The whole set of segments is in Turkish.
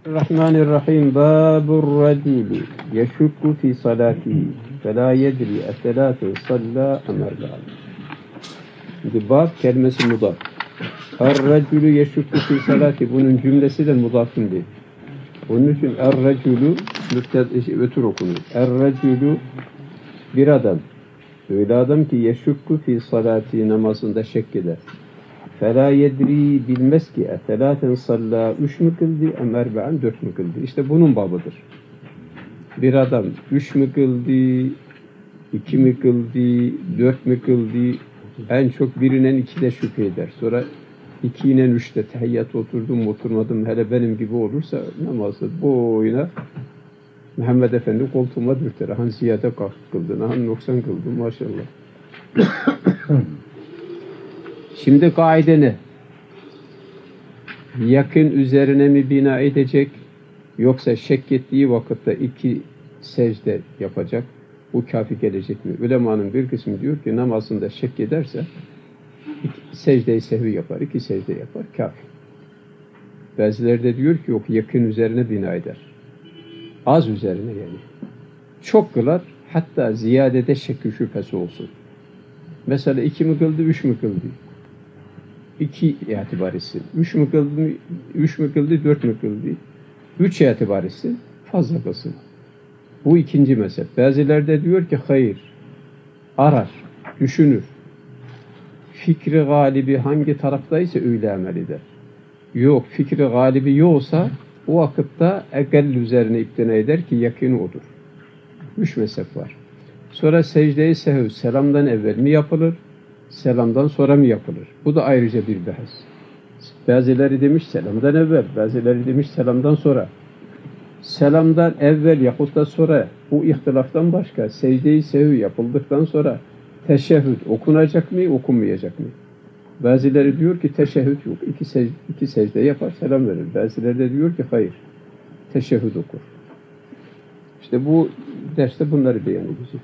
Bismillahirrahmanirrahim. Babur raculi yeşukku fi salatihi fe la yedri eselâtu sallâ emergâ. Şimdi bab kelimesi mudaf. Er-raculu yeşukku fi salati, bunun cümlesi de mudafındır. Onun için er-raculu ötür okunur. Er-raculu bir adam. Öyle adam ki yeşukku fi salati, namazında şek eder. فَلَا يَدْرِي bilmez ki اَتَلَاتًا salla 3 mü kıldı, emerbe'an 4 mü kıldı. İşte bunun babıdır. Bir adam 3 mü kıldı, 2 mi kıldı, 4 mü kıldı, en çok birinden 2'de şüphe eder. Sonra 2 ile 3'te tehiyyat oturdum oturmadım, hele benim gibi olursa namazı boyuna Muhammed Efendi koltuğuma dürter. Han ziyade kıldın, han noksan kıldın maşallah. Şimdi kaide ne? Yakın üzerine mi bina edecek, yoksa şek ettiği vakitte 2 secde yapacak, bu kafi gelecek mi? Ulemanın bir kısmı diyor ki namazında şek ederse 2 secde-i sehvi yapar, 2 secde yapar, kafi. Bazıları da diyor ki yok, yakın üzerine bina eder. Az üzerine yani. Çok kılar, hatta ziyadede şek-i şüphesi olsun. Mesela 2 mi kıldı, 3 mü kıldı? 2 itibar etsin. 3 mü kıldı, 4 mü kıldı? 3 itibar etsin, fazla kılsın. Bu ikinci mezhep. Bazıları da diyor ki hayır, arar, düşünür. Fikri galibi hangi taraftaysa öyle amel eder. Yok, fikri galibi yoksa o vakitte ekell üzerine iptina eder ki yakını odur. 3 mezhep var. Sonra secde-i sehv selamdan evvel mi yapılır, selamdan sonra mı yapılır? Bu da ayrıca bir bahis. Bazıları demiş selamdan evvel, bazıları demiş selamdan sonra. Selamdan evvel yahut da sonra, bu ihtilaftan başka secde-i sehv yapıldıktan sonra teşehhüd okunacak mı, okunmayacak mı? Bazıları diyor ki teşehhüd yok, 2 secde yapar, selam verir. Bazıları da diyor ki hayır, teşehhüd okur. İşte bu derste bunları beyan edeceğiz.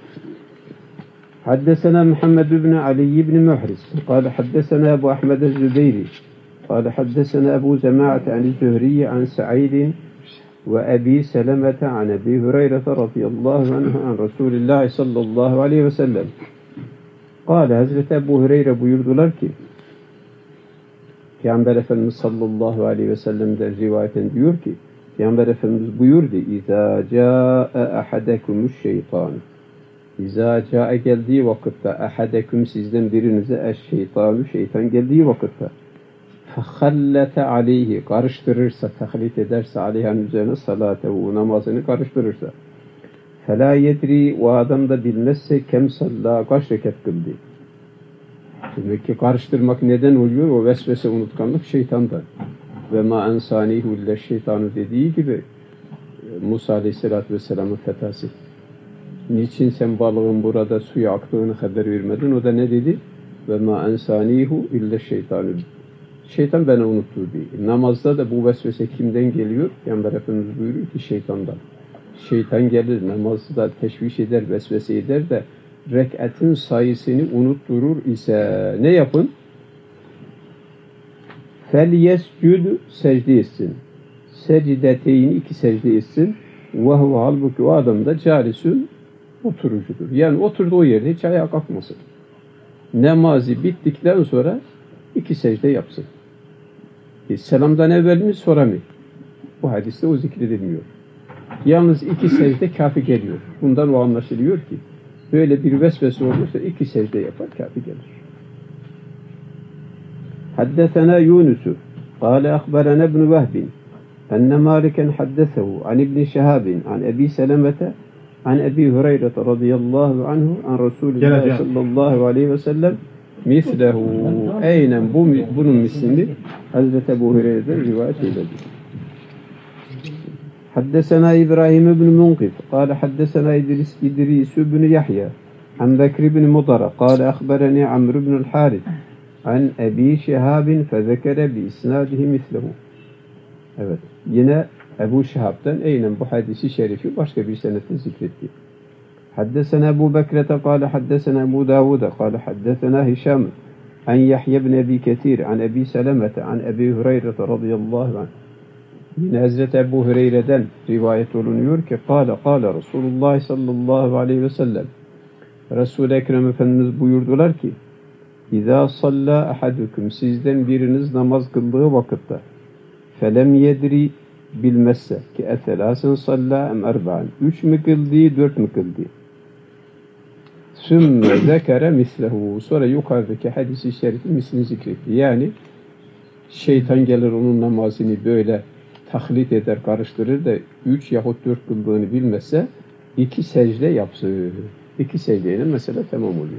حدثنا محمد بن علي بن محرز قال حدثنا أبو أحمد الزبيري قال حدثنا أبو زماعة عن الزهري عن سعيد وأبي سلمة عن أبي هريرة رضي الله عنه عن رسول الله صلى الله عليه وسلم قال Hazreti Ebu Hureyre buyurdular ki Peygamber Efendimiz sallallahu aleyhi ve sellem'den rivayeten diyor ki Peygamber Efendimiz buyurdu İzâ câe ahadekumuş şeytan, İzâ câe geldiği vakitte ahadeküm sizden birinize şeytan geldiği vakitte fehallete aleyhi karıştırırsa, tahlit ederse aleyhanın üzerine salatehu namazını karıştırırsa felâ yedri, o adam da bilmezse kem sallâ kaç rekat kıldı. Demek ki karıştırmak neden oluyor? O vesvese, unutkanlık şeytandan. Ve ma ensanihu ille şeytanı dediği gibi Musa aleyhissalatü vesselamın fetası. Niçin sen balığın burada suya aktığını haber vermedin? O da ne dedi? Ve ma ensanihu ille şeytanı. Şeytan beni unutturdu. Namazda da bu vesvese kimden geliyor? Peygamber Efendimiz buyuruyor ki şeytandan. Şeytan gelir, namazda teşviş eder, vesvese eder de rek'atin sayısını unutturur ise ne yapın? فَلْيَسْجُدْ secde etsin. Secdeteyni 2 secde etsin. وَهُوَ halbuki o adam da calisün oturucudur. Yani oturduğu yerde hiç ayağa kalkmasın. Namazı bittikten sonra 2 secde yapsın. Selamdan evvel mi sonra mı? Bu hadiste o zikredilmiyor. Yalnız 2 secde kafi geliyor. Bundan o anlaşılıyor ki böyle bir vesvese olursa 2 secde yapar, kafi gelir. Haddesena Yunus قال أخبرنا ابن وهب أن مالكا حدثه عن ابن شهاب عن أبي سلمة عن أبي هريرة رضي الله عنه عن رسول الله صلى الله عليه وسلم مثله. Aynen bunun mislini Hazreti Ebu Hureyre'den rivayet edildi. حدثنا إبراهيم بن منقذ قال حدثنا إدريس بن يحيى عن بكر بن مضر قال أخبرني عمرو بن الحارث عن أبي شهاب فذكر بإسناده مثله. Evet. Yine Ebu Şihab'dan aynen bu hadisi şerifi başka bir senette zikretti. حدثنا أبو بكرة قال حدثنا أبو داود قال حدثنا هشام عن يحيى بن أبي كثير عن أبي سلمة عن أبي هريرة رضي الله عنه Yine Hazreti Ebu Hureyre'den rivayet olunuyor ki kâle Resulullah sallallahu aleyhi ve sellem, Resul-i Ekrem Efendimiz buyurdular ki İzâ sallâ ahadukum, sizden biriniz namaz kıldığı vakitte felem yedri, bilmezse ki etelâsen sallâ em erba'an, 3 mü kıldı 4 mü kıldı, sümme zekere mislehu, sonra yukarıdaki hadisi şerifi mislini zikretti. Yani şeytan gelir onun namazını böyle taklit eder, karıştırır da 3 yahut 4 kıldığını bilmezse 2 secde yapsın. 2 secdeyle mesela tamam oluyor.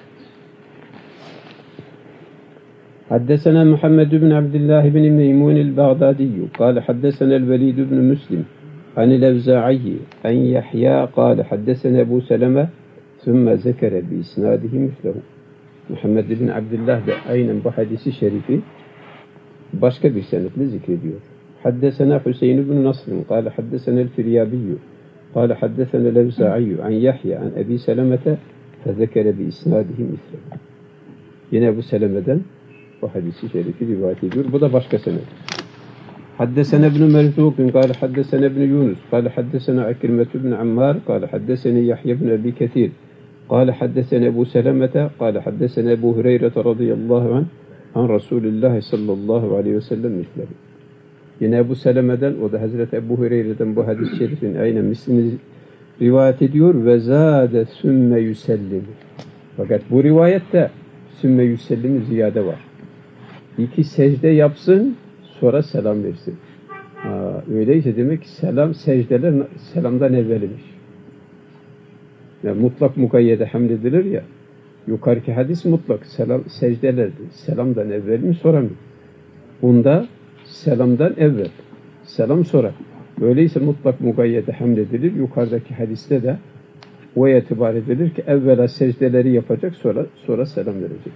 حدثنا محمد بن عبد الله بن ميمون البغدادي قال حدثنا الوليد بن مسلم عن الأوزاعي عن يحيى قال حدثنا أبو سلمة ثم ذكر بإسناده مثله. Muhammed bin Abdullah da aynen bu hadisi şerifi başka bir senetle zikrediyor. Haddesena Hüseyin bin Nasr قال حدثنا الفريابي قال حدثنا الأوزاعي عن يحيى عن أبي سلمة فذكر بإسناده مثله. Yine bu Seleme'den bu hadisi şerifi rivayet ediyor. Bu da başka senet. Haddesena ibn Merzuq قال حدثنا ابن يونس قال حدثنا عكرمة بن عمار قال حدثني يحيى بن أبي كثير قال حدثنا أبو سلمة قال حدثنا أبو هريرة رضي الله عنه عن رسول الله صلى الله عليه وسلم مثله. Yine Ebu Seleme'den, o da Hazreti Ebu Hureyre'den bu hadis-i şerifin aynen mislini rivayet ediyor. Ve zâde sümme yüsellim. Fakat bu rivayette sümme yüsellim ziyade var. 2 secde yapsın, sonra selam versin. Öyleyse demek ki secdeler selamdan evvelmiş. Yani mutlak mukayyede hamledilir ya. Yukarıki hadis mutlak secdelerdi. Selamdan evvel mi sonra mı? Bunda selamdan evvel, selam sonra. Öyleyse mutlak mukayyede hamledilir. Yukarıdaki hadiste de o itibar edilir ki evvela secdeleri yapacak, sonra selam verecek.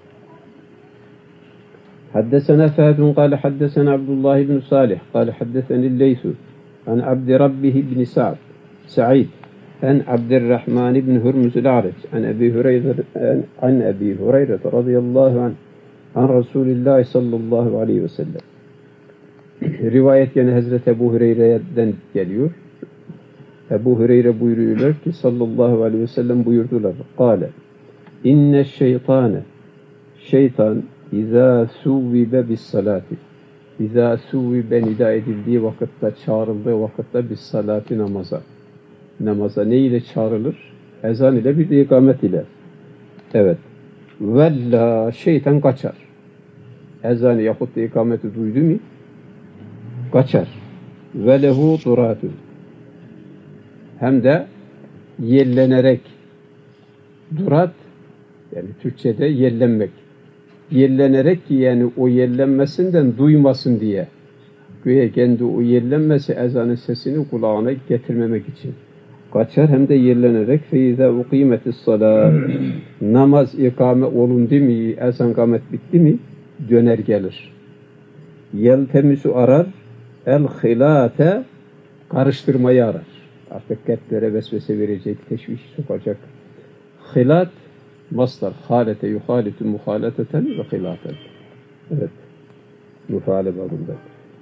Haddesena Fehd قال حدثنا عبد الله بن صالح قال حدثني الليث عن عبد ربه بن سعيد عن عبد الرحمن بن هرمز الأعرج عن أبي هريرة رضي الله عنه عن رسول الله صلى الله عليه وسلم. Rivayet yani Hazreti Ebu Hureyre'den geliyor. Ebu Hureyre buyuruyorlar ki sallallahu aleyhi ve sellem buyurdular. Kâle inne şeytane, şeytan İzâ suvvibe bis salati, İzâ suvvibe nida edildiği vakitte, çağrıldığı vakitte bis salati, namaza ne ile çağrılır? Ezan ile, bir de ikamet ile. Evet. Vella, şeytan kaçar. Ezanı yahut da ikameti duydu mu kaçar. Ve lehu duratun, hem de yellenerek, durat yani Türkçe'de yellenmek. Yellenerek ki yani o yellenmesinden duymasın diye. Güya kendi o yellenmesi ezanın sesini kulağına getirmemek için. Kaçar hem de yellenerek feize uqimetis salat. Namaz ikame olundu mu, ezan kamet bitti mi döner gelir. Yeltemisu arar, el hilate karıştırmayı arar. Artık kalplere vesvese verecek, teşviş sokacak. Hilat mastar, halete yuhalitu muhaleteten ve hilaten. Evet. Mufaale babında.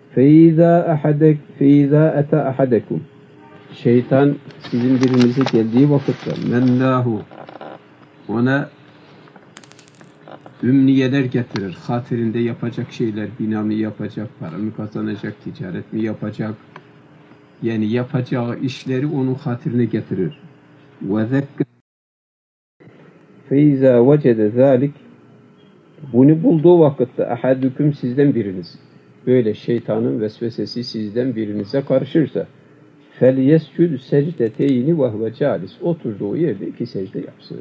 Feiza ete ahadekum. Şeytan sizin birinize geldiği vakitte mellahu, ona ümniyeler getirir. Hatırında yapacak şeyler, bina mı yapacak, para mı kazanacak, ticaret mi yapacak? Yani yapacağı işleri onun hatırına getirir. Ve zekke feiza vecede zalik, bunu bulduğu vakitte ahadüküm, sizden biriniz, böyle şeytanın vesvesesi sizden birinize karışırsa felyescud secdeteyni ve huve calis, oturduğu yerde 2 secde yapsın.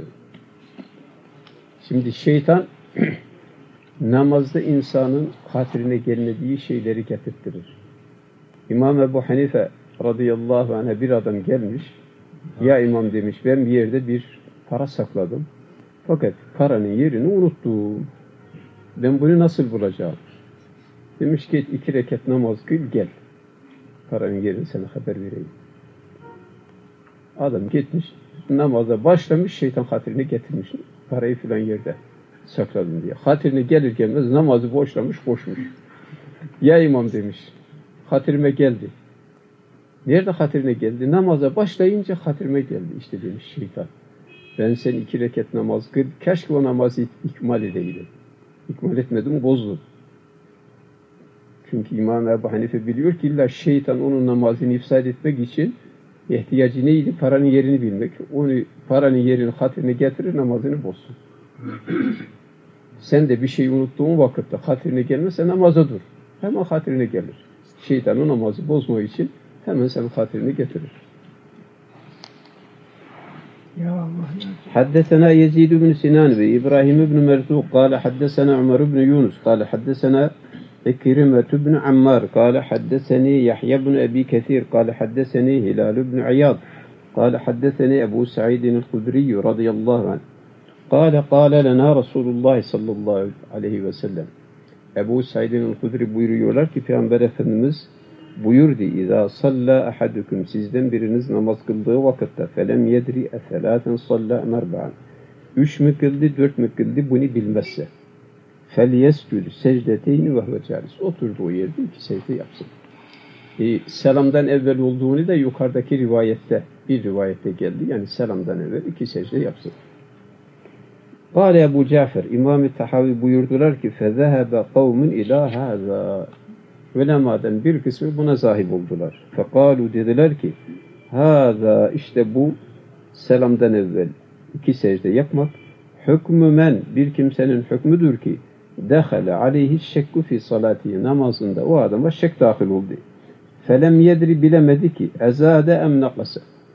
Şimdi şeytan namazda insanın hatırına gelmediği şeyleri getirtirir. İmam Ebu Hanife radıyallahu anh'a bir adam gelmiş, ya imam demiş, ben bir yerde bir para sakladım. Fakat paranın yerini unuttum. Ben bunu nasıl bulacağım? Demiş ki 2 rekat namaz kıl, gel. Paranın yerini sana haber vereyim. Adam gitmiş, namaza başlamış, şeytan hatırını getirmiş. Parayı filan yerde sakladım diye. Hatırını gelir gelmez namazı boşlamış, boşmuş. Ya imam demiş, hatırıma geldi. Nerede hatırına geldi? Namaza başlayınca hatırıma geldi. İşte demiş şeytan. Ben sen 2 rekat namaz kıl. Keşke o namazı ikmal edeydim. İkmal etmedim, bozdum. Çünkü İmam Ebu Hanife biliyor ki illa şeytan onun namazını ifsad etmek için ihtiyacı neydi? Paranın yerini bilmek. Onu paranın yerini hatırına getirir, namazını bozsun. Sen de bir şey unuttuğun vakitte hatırına gelmezse namaza dur. Hemen hatırına gelir. Şeytan o namazı bozmak için hemen senin hatırını getirir. Ya Allah ya. حدثنا يزيد بن سنان وإبراهيم بن مرزوق قال حدثنا عمر بن يونس قال حدثنا إكرمة بن عمار قال حدثني يحيى بن أبي كثير قال حدثني هلال بن عياض قال حدثني أبو سعيد الخدري رضي الله عنه قال لنا رسول الله صلى الله عليه وسلم Ebu Said el-Hudri buyuruyorlar ki Peygamber Efendimiz buyurdu: İza salla ahadukum, sizden biriniz namaz kıldığı vakitte felem yedri efelaten salla erba'an, 3 mü kıldı 4 mü kıldı bunu bilmezse fel yescud secdeteyni ve huve calis, oturduğu yerde 2 secde yapsın. Selamdan evvel olduğunu da yukarıdaki rivayette, bir rivayette geldi. Yani selamdan evvel 2 secde yapsın. Kâle Ebu Cafer, İmam-ı Tahavi buyurdular ki فَذَهَبَ قَوْمٌ اِلٰى هَذَا, ulemadan bir kısmı buna zahip oldular. فَقَالُوا, dediler ki هَذَا, işte bu selamdan evvel 2 secde yapmak, hükmü men, bir kimsenin hükmüdür ki دَخَلَ عَلَيْهِ الشَّكُّ فِي صَلَاتِهِ, namazında o adama şek dahil oldu. فَلَمْ يَدْرِ, bilemedi ki اَزَادَ اَمْ نَقَسَ,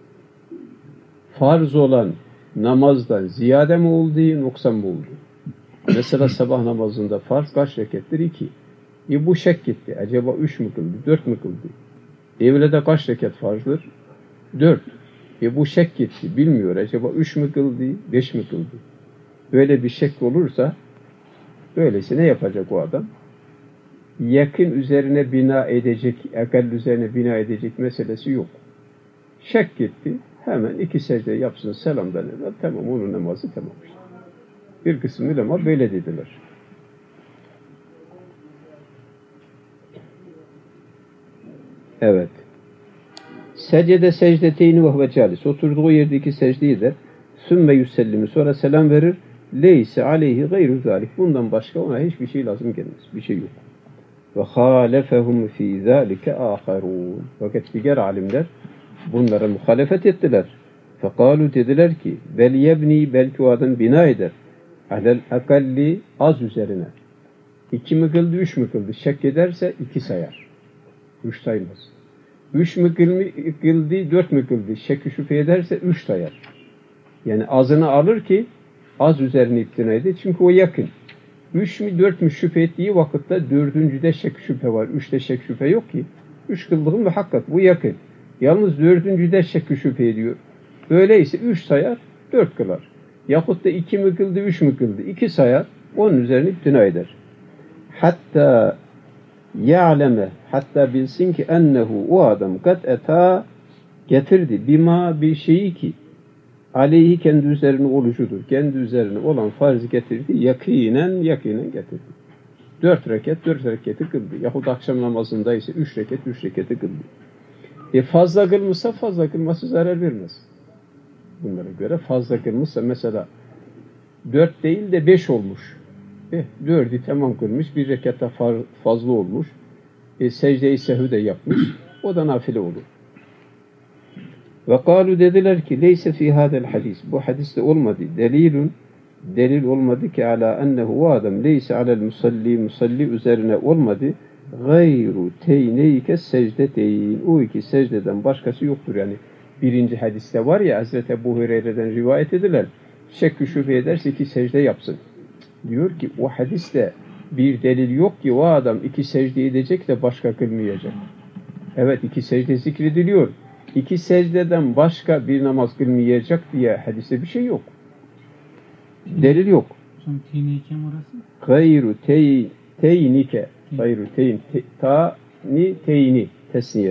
farz olan namazdan ziyade mi oldu, noksan mı oldu? Mesela sabah namazında farz kaç rekettir? 2. Bu şek gitti. Acaba 3 mü kıldı, 4 mü kıldı? Evlede kaç rekat farzdır? 4. Bu şek gitti. Bilmiyor. Acaba 3 mü kıldı, 5 mi kıldı? Böyle bir şek olursa öyleyse ne yapacak o adam? Yakın üzerine bina edecek, akal üzerine bina edecek meselesi yok. Şek gitti. Hemen 2 secde yapsın selamdan evvel. Tamam, onun namazı tamammış. Bir kısım ulema böyle dediler. Evet. Secde secdeteyni ve huve calis. Oturduğu yerde 2 secdeyi de sümme yüsellimi, sonra selam verir. Leyse aleyhi gayru zalik. Bundan başka ona hiçbir şey lazım gelmez. Bir şey yok. Ve halefehum fî zâlike âkharûn. Fakat diğer alimler bunlara muhalefet ettiler. Fekalu, dediler ki bel yebni, belki o adam bina eder. Alel akalli, az üzerine. 2 mi kıldı, 3 mü kıldı? Şek ederse 2 sayar. 3 saymaz. 3 mü kıldı, 4 mü kıldı? Şek şüphe ederse 3 sayar. Yani azını alır ki az üzerine iptina eder. Çünkü o yakın. 3 mü 4 mü şüphe ettiği vakitte 4'üncüde şek şüphe var. 3'te şek şüphe yok ki. 3 kıldığım ve hakikat bu yakın. Yalnız 4'üncüde şek şüphe ediyor. Öyleyse 3 sayar, 4 kılar. Yahut da 2 mi kıldı, 3 mü kıldı? 2 sayar, onun üzerine iptina eder. Hatta ya'leme, hatta bilsin ki ennehu, o adam kat eta, getirdi bima, bir şeyi ki aleyhi, kendi üzerine olucudur. Kendi üzerine olan farzı getirdi, yakinen getirdi. 4 rekat, 4 rekatı kıldı. Yahut akşam namazında ise 3 rekat, 3 rekatı kıldı. Fazla kılmışsa fazla kılması zarar vermez. Bunlara göre fazla kılmışsa mesela 4 değil de 5 olmuş. 4'ü tamam kılmış, 1 rekatta fazla olmuş. Secde-i sehü de yapmış. O da nafile olur. Ve kalu, dediler ki leyse fi hadel hadis, bu hadiste olmadı. Delil olmadı ki ala ennehu, o adam leyse alel musalli üzerine olmadı. Gayru teyneyke secdeteyn, o 2 secdeden başkası yoktur. Yani birinci hadiste var ya, Hazreti Ebu Hureyre'den rivayet ediler. Şek-i şüphe ederse 2 secde yapsın. Diyor ki o hadiste bir delil yok ki o adam 2 secde edecek de başka kılmayacak. Evet, 2 secde zikrediliyor. 2 secdeden başka bir namaz kılmayacak diye hadiste bir şey yok. Delil yok. Teyneyken orası? Gayru teynike. Gayru teyn. Teyni. Tesniye.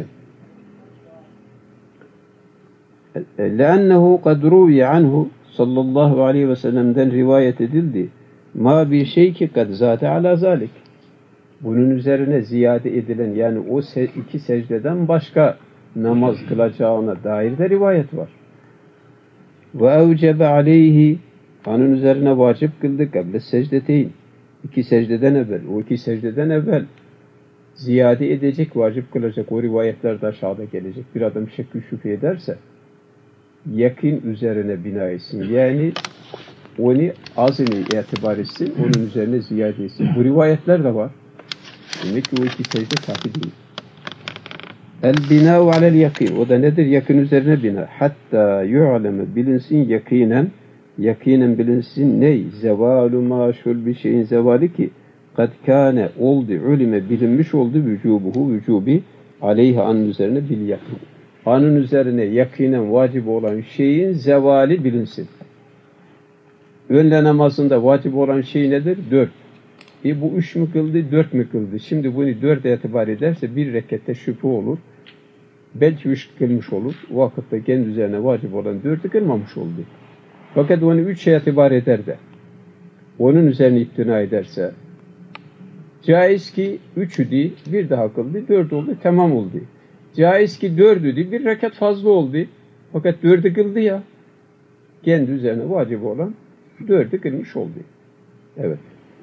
لأنه قد روي عنه sallallahu aleyhi ve sellem'den rivayet edildi. Ma bir şey ki kad zate ala zalik. Bunun üzerine ziyade edilen yani o iki secdeden başka namaz kılacağına dair de rivayet var. Ve evcebe aleyhi onun üzerine vacip kıldı kable secdeteyn. İki secdeden evvel. O iki secdeden evvel ziyade edecek, vacip kılacak. O rivayetlerde aşağıda gelecek. Bir adam şekki şüphe ederse yakın üzerine bina etsin. Yani onu azını itibar etsin, onun üzerine ziyade etsin. Bu rivayetler de var. Demek ki o iki secde kafi değil. El binâ'u alel yakîn. O da nedir? Yakın üzerine bina. Hatta yu'leme bilinsin yakinen bilinsin ney? Zevalu maşul bir şeyin zevali ki kad kâne oldu, ulime bilinmiş oldu vücubuhu, vücubi aleyhi anın üzerine bil yakın. Anın üzerine yakinen vacip olan şeyin zevali bilinsin. Önle namazında vacip olan şey nedir? 4. Bu 3 mü kıldı, 4 mü kıldı? Şimdi bunu 4'e itibar ederse bir rekette şüphe olur. Belki 3 kılmış olur. O vakitte kendi üzerine vacip olan 4'ü kılmamış oldu. Fakat onu 3'e itibar eder de onun üzerine iptina ederse caiz ki 3'ü değil, bir daha kıldı, 4 oldu, tamam oldu. Caiz ki 4'ü değil, bir rekat fazla oldu. Fakat 4'ü kıldı ya, kendi üzerine vacip olan 4'ü kılmış oldu. Evet.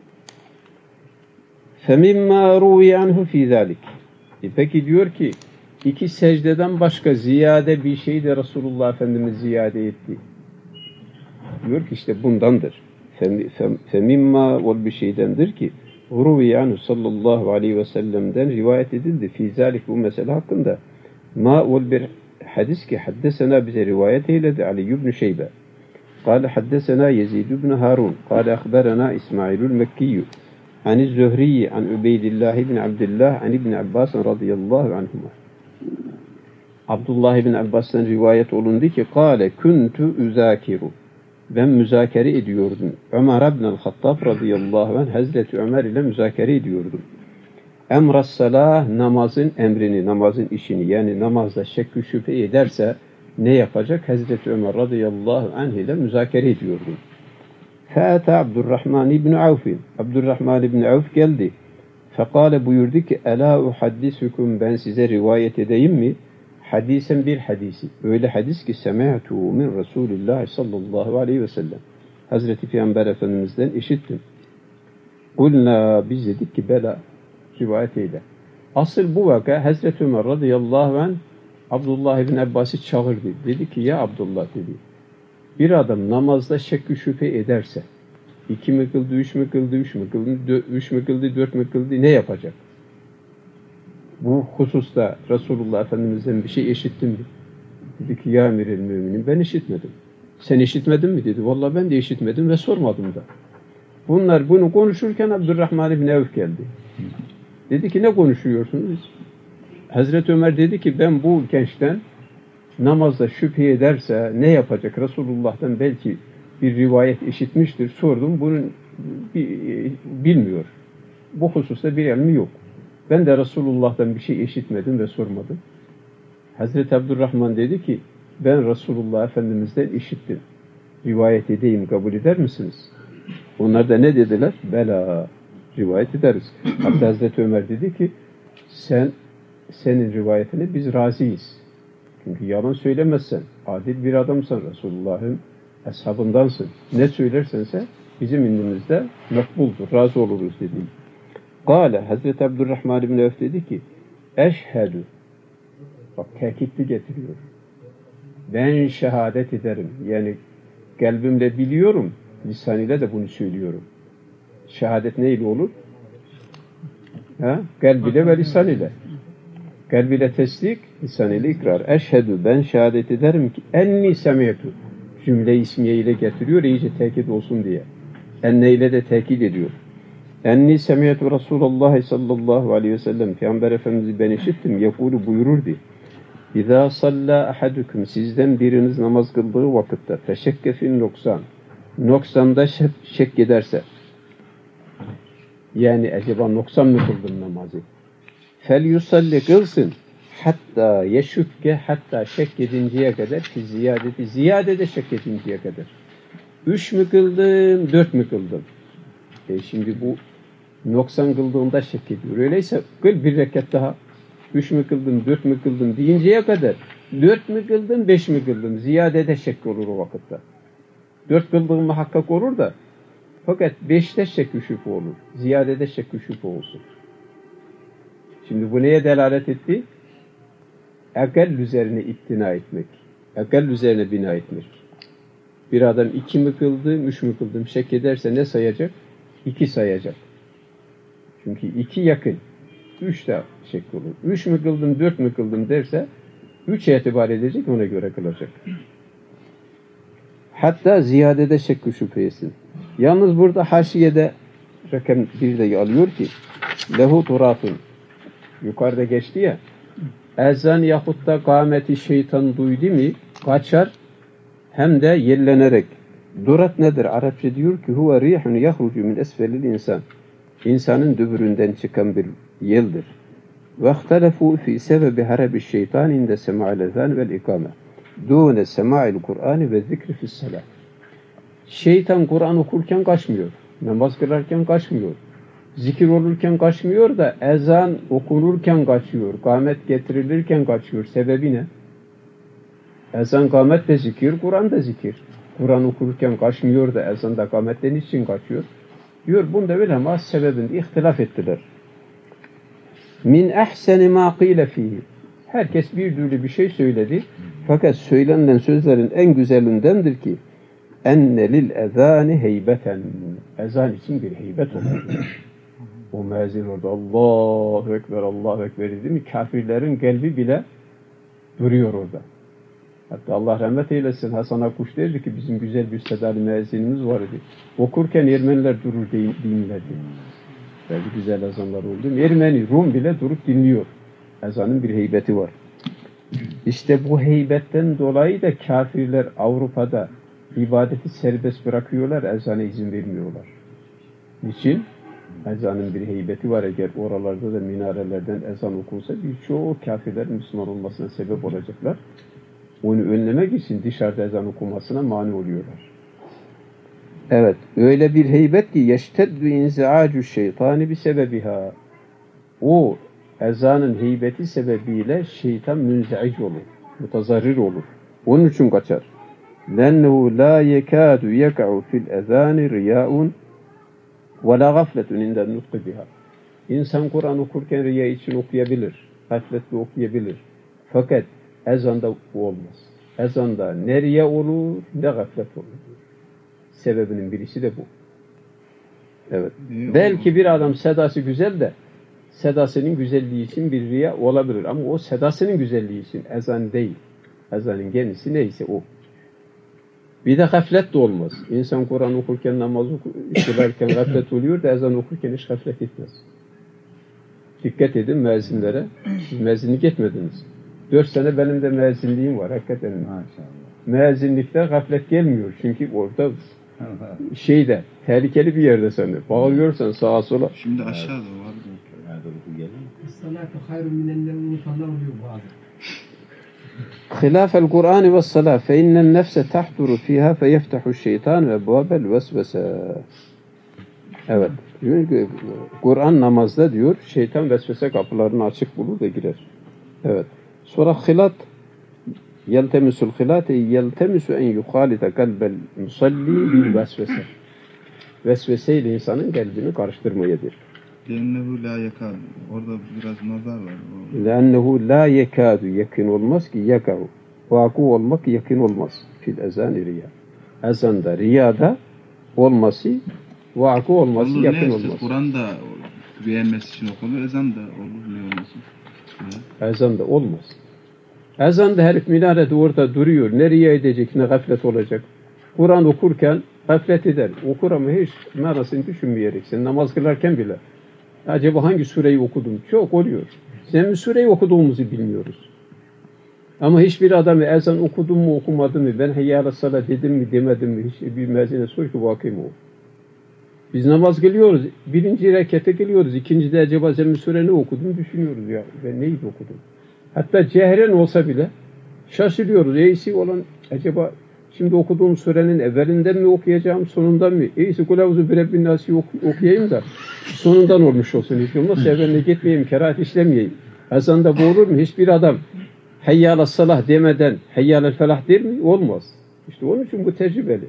فَمِمَّا رُوِيَ عَنْهُ فِي ذَٰلِكِ Peki diyor ki, iki secdeden başka ziyade bir şey de Resulullah Efendimiz ziyade etti. Diyor ki işte bundandır. فَمِمَّا ol bir şeydendir ki, رُوِيَ عَنْهُ sallallahu aleyhi ve sellem'den rivayet edildi. فِي ذَٰلِكِ bu mesele hakkında. Ma ol bir hadis ki, haddesena bize rivayet eyledi Ali ibn Şeybe. قال حدثنا يزيد بن هارون قال أخبرنا إسماعيل المكي عن الزهري عن عبيد الله بن عبد الله عن ابن عباس رضي الله عنهما Abdullah ibn Abbas'tan rivayet olundu ki قال كنت أذاكر ben müzakere ediyordum. Ömer ibn el-Hattab radıyallahu anh Hazreti Ömer ile müzakere ediyordum. Emras salah namazın emrini, namazın işini yani namazda şekk-i şüphe ederse ne yapacak? Hazreti Ömer radıyallahu anh ile müzakere ediyordum. Fâte Abdurrahman ibn Avf'in. Abdurrahman ibn Avf geldi. Fekale buyurdu ki Elâ uhaddisukum ben size rivayet edeyim mi? Hadisen bir hadisi. Öyle hadis ki semi'tu min Resulillah sallallahu aleyhi ve sellem. Hazreti Peygamber Efendimiz'den işittim. Kulna biz dedik ki bela rivayet eyle. Asıl bu vaka Hazreti Ömer radıyallahu anh Abdullah ibn Abbas'ı çağırdı. Dedi ki ya Abdullah dedi. Bir adam namazda şekk-i şüphe ederse 2 mi kıldı, 3 mü kıldı, 3 mü kıldı, 3 mü kıldı, 4 mü kıldı ne yapacak? Bu hususta Resulullah Efendimiz'den bir şey işittin mi? Dedi ki ya emiril müminin ben işitmedim. Sen işitmedin mi dedi. Vallahi ben de işitmedim ve sormadım da. Bunlar bunu konuşurken Abdurrahman ibn Avf geldi. Dedi ki ne konuşuyorsunuz? Hazreti Ömer dedi ki ben bu gençten namazda şüphe ederse ne yapacak? Resulullah'tan belki bir rivayet işitmiştir. Sordum. Bunun bilmiyor. Bu hususta bir ilmi yok. Ben de Resulullah'tan bir şey işitmedim ve sormadım. Hazreti Abdurrahman dedi ki ben Resulullah Efendimiz'den işittim. Rivayet edeyim kabul eder misiniz? Onlar da ne dediler? Bela rivayet ederiz. Hatta Hazreti Ömer dedi ki senin rivayetine biz razıyız. Çünkü yalan söylemezsen, adil bir adamsan, Resulullah'ın ashabındansın. Ne söylersense bizim indimizde makbuldur, razı oluruz dedi. Kale, Hazreti Abdurrahman ibn Avf dedi ki, eşhedü, bak tekitli getiriyor. Ben şehadet ederim. Yani kalbimle biliyorum, lisanıyla da bunu söylüyorum. Şehadet neyle olur? Kalbiyle ve lisanıyla. Kalbiyle tesdik, lisanıyla ikrar. Eşhedü, ben şehadet ederim ki enni semiyetu. Cümle ismiye ile getiriyor, iyice tekit olsun diye. Enne ile de tekit ediyor. Enni semiyetu Resulullah sallallahu aleyhi ve sellem. Peygamber Efendimiz'i ben işittim. Yekulu buyururdu. İzâ sallâ ahadukum. Sizden biriniz namaz kıldığı vakitte. Feşekke fin noksan. Noksanda şek ederse. Yani acaba noksan mı kıldın namazı? Fel yusalli kılsın. Hatta yeşükke hatta şek edinceye kadar ki ziyadede şek edinceye kadar. 3 mü kıldım, 4 mü kıldım? Şimdi bu Noksan kıldığında şek ediyor. Öyleyse kıl bir rekat daha. 3 mü kıldın, 4 mü kıldın deyinceye kadar 4 mü kıldın, 5 mi kıldın? Ziyadede şek olur o vakitte. 4 kıldığın muhakkak olur da fakat 5'te şek-i şüphe olur. Ziyadede şek-i şüphe olsun. Şimdi bu neye delalet etti? Akal üzerine iptina etmek. Akal üzerine bina etmek. Bir adam 2 mi kıldım, 3 mü kıldım şek ederse ne sayacak? 2 sayacak. Çünkü 2 yakın. 3 de şek olur. 3 mü kıldım, 4 mü kıldım derse 3'e itibar edecek, ona göre kılacak. Hatta ziyadede şek-i şüphesin. Yalnız burada haşiyede rakam 1'de alıyor ki lehu turafun. Yukarıda geçti ya. Ezan yahut da kâmeti şeytan duydu mu kaçar hem de yerlenerek. Durat nedir? Arapça diyor ki huve rihun yahrucu min esfelil insan. İnsanın dübüründen çıkan bir yeldir. Ve ihtelefû fî sebebi harabi şeytan inde sema'il ezan vel ikame. Dûne sema'il Kur'an ve zikri fissalâh. Şeytan Kur'an okurken kaçmıyor. Namaz kılarken kaçmıyor. Zikir olurken kaçmıyor da ezan okunurken kaçıyor. Kâmet getirilirken kaçıyor. Sebebi ne? Ezan kâmet de zikir, Kur'an da zikir. Kur'an okurken kaçmıyor da ezan da kâmetten için kaçıyor. Diyor bunda ulema sebebinde ihtilaf ettiler. Min ahseni ma qîle fîhî. Herkes bir türlü bir şey söyledi. Fakat söylenen sözlerin en güzelindendir ki enne lil ezâni heybeten. Ezan için bir heybet olur. O müezzin orada Allahu Ekber, Allahu Ekber dedi mi kafirlerin kalbi bile duruyor orada. Hatta Allah rahmet eylesin Hasan Akkuş derdi ki bizim güzel bir sedalı müezzinimiz var idi. Okurken Ermeniler durur dinlerdi. Belki güzel ezanlar oldu. Ermeni, Rum bile durup dinliyor. Ezanın bir heybeti var. İşte bu heybetten dolayı da kafirler Avrupa'da ibadeti serbest bırakıyorlar, ezana izin vermiyorlar. Niçin? Ezanın bir heybeti var. Eğer oralarda da minarelerden ezan okunsa birçoğu kafirlerin Müslüman olmasına sebep olacaklar. Onu önlemek için dışarıda ezan okumasına mani oluyorlar. Evet, öyle bir heybet ki yeşteddü inzi'acu şeytani bi sebebiha. O ezanın heybeti sebebiyle şeytan münzi'ic olur, mutazarrir olur. Onun için kaçar. Lennehu la yekadu yek'u fil ezani riya'un ve la gafletun inden nutqi biha. İnsan Kur'an okurken riya için okuyabilir, gafletle okuyabilir. Fakat ezanda bu olmaz. Ezanda ne riya olur, ne gaflet olur. Sebebinin birisi de bu. Evet. Belki bir adam sedası güzel de sedasının güzelliği için bir riya olabilir. Ama o sedasının güzelliği için ezan değil. Ezanın kendisi neyse o. Bir de gaflet de olmaz. İnsan Kur'an okurken, namaz kılarken gaflet oluyor da ezan okurken hiç gaflet etmez. Dikkat edin müezzinlere. Siz müezzinlik etmediniz. 4 sene benim de müezzinliğim var. Hakikaten. Maşallah. Müezzinlikte gaflet gelmiyor. Çünkü orada şeyde, tehlikeli bir yerde sen de. Bağırıyorsan sağa sola. Şimdi aşağıda var. Nerede bu gelir? Salatu hayrun minenler unutanlar oluyor bazen. خلاف القرآن والصلاة فإن النفس تحضر فيها فيفتح الشيطان وأبواب الوسوسة. Evet. Kur'an namazda diyor şeytan vesvese kapılarını açık bulur da girer. Evet. Sonra hilat yeltemisul hilate yeltemisu en yuhalite kalbel musalli bil vesvese. Vesveseyle insanın kalbini karıştırmayadır. Lennehu la yakad. Orada biraz nazar var. Lennehu la yekadu yakın olmaz ki yakav. Vaku olmak yakın olmaz. Fil ezan riya. Ezanda riyada olması vaku olması olur, yakın ne olmaz. Kur'an'da beğenmesi için okunur. Ezan da olur. Ne olmasın? Ezanda olmaz. Ezanda herif minarede orada duruyor. Nereye edecek, ne gaflet olacak. Kur'an okurken gaflet eder. Okur ama hiç manasını düşünmeyerek. Sen namaz kılarken bile. Acaba hangi sureyi okudum? Çok oluyor. Sen sureyi okuduğumuzu bilmiyoruz. Ama hiçbir adam ezan okudum mu okumadım mı? Ben heyyâle salat dedim mi demedim mi? Hiç bir müezzine sor ki vakîm o. Biz namaz kılıyoruz. Birinci rekete kılıyoruz. İkincide acaba sen sure ne okudun düşünüyoruz ya. Ben neyi okudum? Hatta cehren olsa bile şaşırıyoruz. Eysi olan acaba Şimdi okuduğum surenin evvelinden mi okuyacağım, sonundan mı? İyisi Kulavuzu Birebbin Nasi okuyayım da sonundan olmuş olsun. Hiç olmazsa evveline gitmeyeyim, kerahat işlemeyeyim. Ezanda bu olur mu? Hiçbir adam Heyyâle salah demeden Heyyâle felah der mi? Olmaz. İşte onun için bu tecrübeli.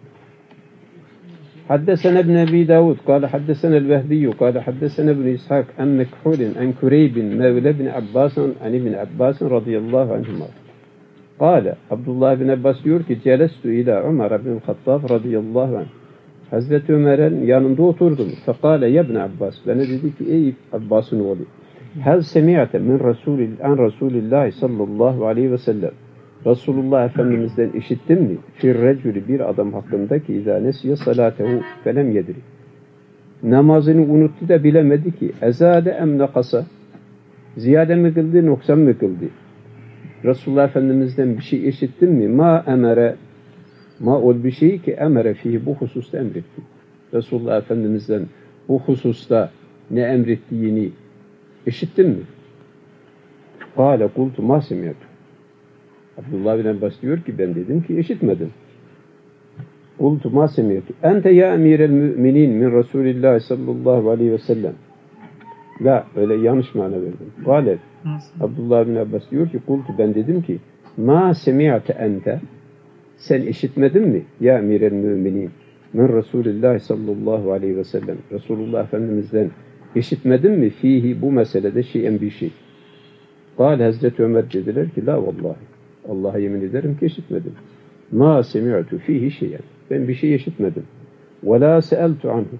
حدثنا ابن أبي داود قال حدثنا الوهبي قال حدثنا ابن إسحاق عن مكحول عن كريب مولى بن عباس عن ابن عباس رضي الله عنهما قال عبد الله بن Abbas diyor ki celestu ila Ömer bin Hattab radıyallahu anh. Hazreti Ömer'in yanında oturdum. Fekale ya ibn Abbas. Bana dedi ki ey Abbas'ın oğlu. Hel semi'ate min Resulillah sallallahu aleyhi ve sellem. Resulullah Efendimiz'den işittin mi? Fir recülü bir adam hakkında ki izâ nesiye salâtehu felem yedri. Namazını unuttu da bilemedi ki ezâde em nakasa. Ziyade mi kıldı, noksan mı kıldı? Resulullah Efendimiz'den bir şey işittin mi? Ma ol bir şey ki emere fihi bu hususta emretti. Resulullah Efendimiz'den bu hususta ne emrettiğini işittin mi? Kâle kultu ma semiyatu. Abdullah bin Abbas diyor ki ben dedim ki işitmedim. Kultu ma semiyatu. Ente ya emirel müminin min Resulillah sallallahu aleyhi ve sellem. La öyle yanlış mana verdim. Kâle Abdullah bin Abbas diyor ki kultu ben dedim ki ma semiyate ente. Sen işitmedin mi ya emirel müminin min Resulillah sallallahu aleyhi ve sellem. Resulullah Efendimiz'den işitmedin mi fihi bu meselede şeyen bir şey. Kâle Hazreti Ömer dediler ki la vallahi. Allah'a yemin ederim ki işitmedim. Ma semi'tu fihi şeyen. Ben bir şey işitmedim. Ve la se'eltu anhu.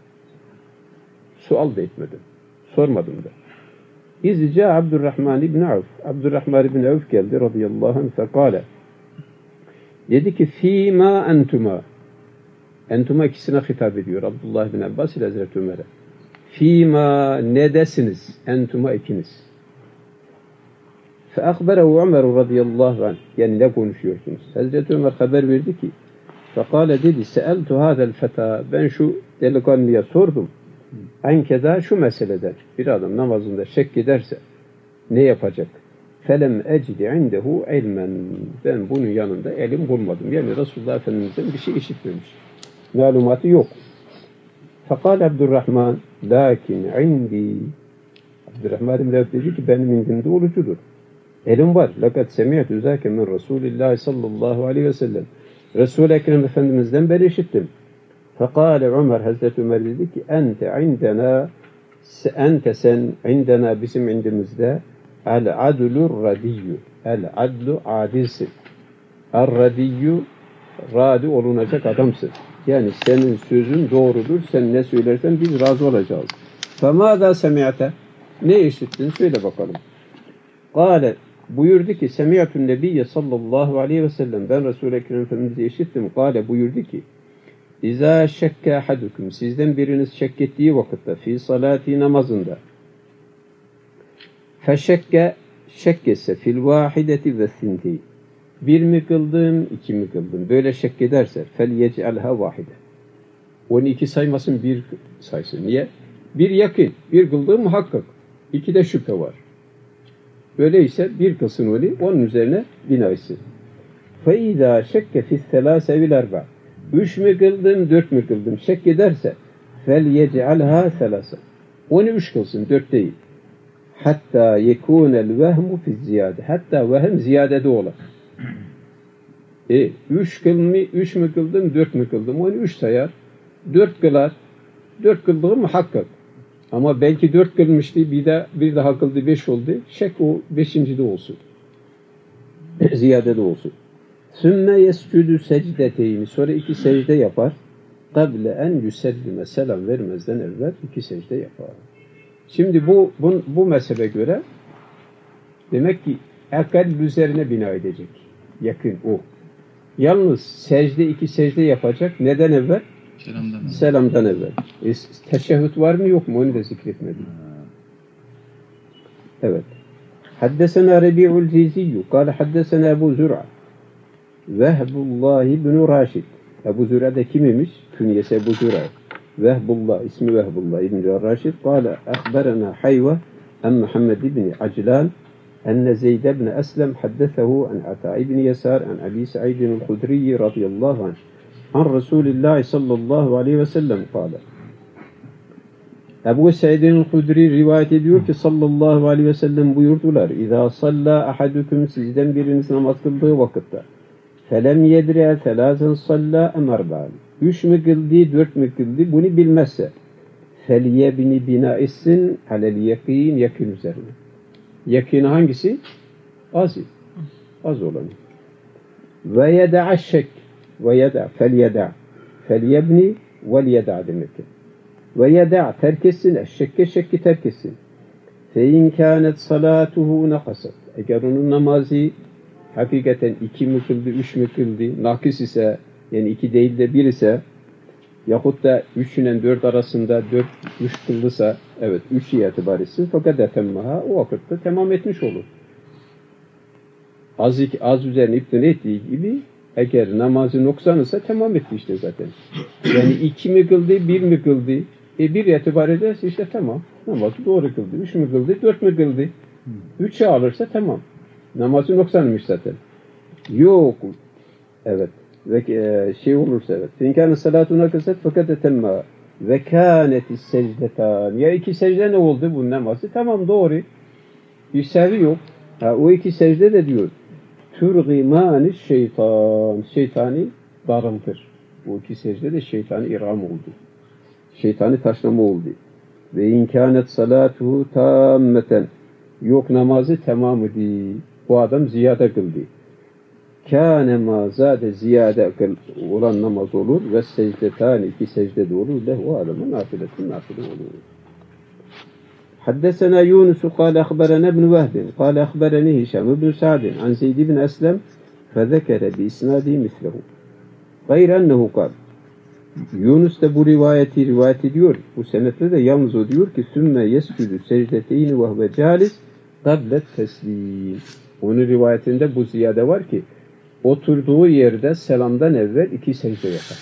Sual da etmedim. Sormadım da. İzca Abdurrahman ibn Avf. Abdurrahman ibn Avf geldi radıyallahu anh fekale. Dedi ki fîmâ entuma. Entuma ikisine hitap ediyor. Abdullah bin Abbas ile Hazreti Ömer'e. Fîmâ nedesiniz? Entuma ikiniz. فَاَخْبَرَهُ Ömer radıyallahu anh. Yani ne konuşuyorsunuz? Hazreti Ömer haber verdi ki فَقَالَ dedi سَأَلْتُ هَذَا الْفَتَى. Ben şu delikanlıya sordum. Enkeda şu meseleden. Bir adam namazında şek ederse ne yapacak? فَلَمْ اَجْدِ عِنْدَهُ عِلْمًا. Ben bunun yanında elim bulmadım. Yani Resulullah Efendimiz'den bir şey işitmemiş. Malumatı yok. فَقَالَ Abdurrahman lakin indi. Abdurrahman dedi ki benim indimde olucudur. Elim var. Lakat semiyetü zâke min Resulillah sallallahu aleyhi ve sellem. Resul-i Ekrem Efendimiz'den ben işittim. Fekâle Ömer, Hazreti Ömer dedi ki ente sen indena bizim indimizde el-adlur radiyyü. El-adlu adilsin. Er-radiyyü radi olunacak adamsın. Yani senin sözün doğrudur. Sen ne söylersen biz razı olacağız. Femâdâ semiyete. Ne işittin? Söyle bakalım. Kâle buyurdu ki semiyatun nebiyye sallallahu aleyhi ve sellem. Ben Resul-i Ekrem Efendimiz'i işittim. Kâle buyurdu ki İzâ şekke ahadukum. Sizden biriniz şek ettiği vakitte fi salati namazında. Feşekke şek etse fil vahideti ve sinti. Bir mi kıldım, iki mi kıldım? Böyle şek ederse fel yec'alha vahide. 12 saymasın, bir saysın. Niye? Bir yakın, bir kıldığım muhakkak. 2 de şüphe var. Öyleyse bir kılsın onun üzerine bina etsin. فَاِذَا شَكَّ فِي الثَّلَاسَ وِالْاَرْبَعِ 3 mü kıldım, 4 mü kıldım? Şek ederse فَلْيَجْعَلْهَا ثَلَاسَ Onu 3 kılsın, 4 değil. Hatta يَكُونَ الْوَهْمُ فِي الزِّيَادِ Hatta vehm ziyadede olur. 3 mü kıldım, 4 mü kıldım? Onu 3 sayar. 4 kılar. 4 kıldığım muhakkak. Ama belki 4 kılmıştı, bir daha kıldı 5 oldu. Şek o 5. de olsun. Ziyade de olsun. Sümme yescüdü secdeteyni. Sonra 2 secde yapar. Kable en yüsellime. Selam vermezden evvel 2 secde yapar. Şimdi bu mezhebe göre demek ki akal üzerine bina edecek. Yakın o. Yalnız 2 secde yapacak. Neden evvel? Selamdan evvel. Teşehhüd var mı yok mu? Onu da zikretmedim. Evet. Haddesena Rebi'ul Ciziyyü. Kâle haddesena Ebu Zür'a. Vehbullah ibn Raşid. Ebu Zür'a da kimmiş? Künyesi Ebu Zür'a. Vehbullah, ismi Vehbullah ibn Raşid. Kâle ehberena Hayve en Muhammed ibn Aclan enne Zeyd ibn Eslem haddesehu an Ata ibn Yasar an Abi Sa'id el-Hudri radıyallahu anh an Resulullah sallallahu aleyhi ve sellem kâle. Ebu Sa'id el-Hudri rivayet ediyor ki sallallahu aleyhi ve sellem buyurdular. İzâ sallâ ahadukum, sizden biriniz namaz kıldığı vakitte felem yedri'e telâzen sallâ emerbâl, 3 mü kıldı, 4 mü kıldı, bunu bilmezse feliyebni bina etsin alel yakin, yakın üzerine. Yakin hangisi? Az olanı. Ve yeda'a şek, ve yeda'a, fel yeda'a, fel yebni vel yeda'a demektir. Ve yeda'a, terk etsin, şekki terk etsin. Fe in kânet salâtuhu nakasat, eğer onun namazı hakikaten 2 mi kıldı, 3 mü kıldı, nakis ise, yani 2 değil de 1 ise, yahut da 3 ile 4 arasında 3 kıldıysa, evet 3 itibar etsin. Fakat etemmaha, o vakitte tamam etmiş olur. Az üzerine iptal ettiği gibi, eğer namazı noksanırsa tamam etti işte zaten. Yani 2 mi kıldı, 1 mi kıldı? 1 itibar ederse işte tamam. Namazı doğru kıldı. 3 mü kıldı, 4 mü kıldı? 3'e alırsa tamam. Namazı noksanmış zaten. Yok. Evet. Ve şey olursa evet. Finkâne salâtuna kısat fakat etemma ve kânetis secdetan. Ya 2 secde ne oldu bu namazı? Tamam doğru. Bir sevi yok. O 2 secde de diyor. Turgimâni şeytan. Şeytani darıltır. Bu 2 secde de şeytani iram oldu. Şeytani taşlama oldu. Ve inkânet salâtuhu tâmmeten. Yok namazı tamamı değil. Bu adam ziyade kıldı. Kâne mâ zâde ziyade olan namaz olur ve secdetâni 2 secde de olur. Lehu adamın nafile olur. Haddesena Yunus kâle akhberene ibn Vehb kâle akhbereni Hişam ibn Sa'd an Zeyd ibn Eslem fezekere bi isnâdi mislehu. Gayr ennehu kâl. Yunus da bu rivayeti rivayet ediyor. Bu senetle de yalnız o diyor ki sümme yescüdü secdeteyni ve huve câlis qablet teslim. Onun rivayetinde bu ziyade var ki oturduğu yerde selamdan evvel 2 secde yapar.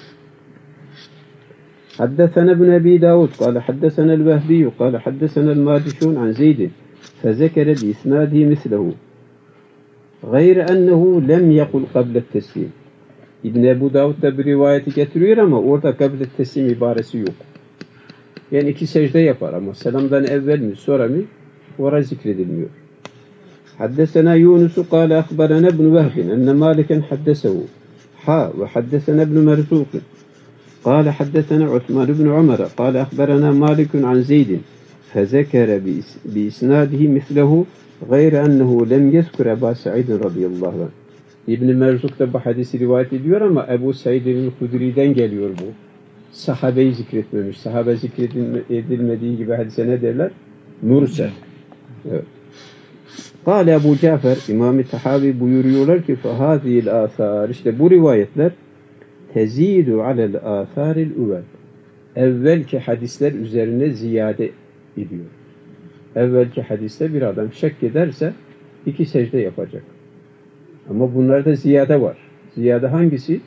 Haddesena ibn Ebi Davud kâle haddesena el-Vehbi kâle haddesena el-Madişun an Zeyd fezekere bi isnâdi mislehu. Gayr ennehu lem yekul qablet teslim. İbn Ebu Davud da bir rivayeti getiriyor ama orada qablet teslim ibaresi yok. Yani 2 secde yapar ama selamdan evvel mi sonra mı orada zikredilmiyor. حدثنا يونس قال أخبرنا ابن وهب أن مالكا حدثه وحدثنا ابن مرزوق قال حدثنا عثمان بن عمر قال أخبرنا مالك عن زيد فذكر بإسناده مثله غير أنه لم يذكر أبا سعيد رضي الله عنه. İbn Merzuk da bu hadisi rivayet ediyor ama Ebu Said'in Hudri'den geliyor bu. Sahabeyi zikretmemiş. Sahabe zikredilmediği gibi hadise ne derler? Mursel. Evet. Kâle Ebu Cafer, İmam-ı Tahavi buyuruyorlar ki فَهَذِهِ الْآثَارِ işte bu rivayetler تَزِيدُ عَلَى الْآثَارِ الْاُوَلِ evvelki hadisler üzerine ziyade ediyor. Evvelki hadiste bir adam şek ederse 2 secde yapacak. Ama bunlarda ziyade var. Ziyade hangisi?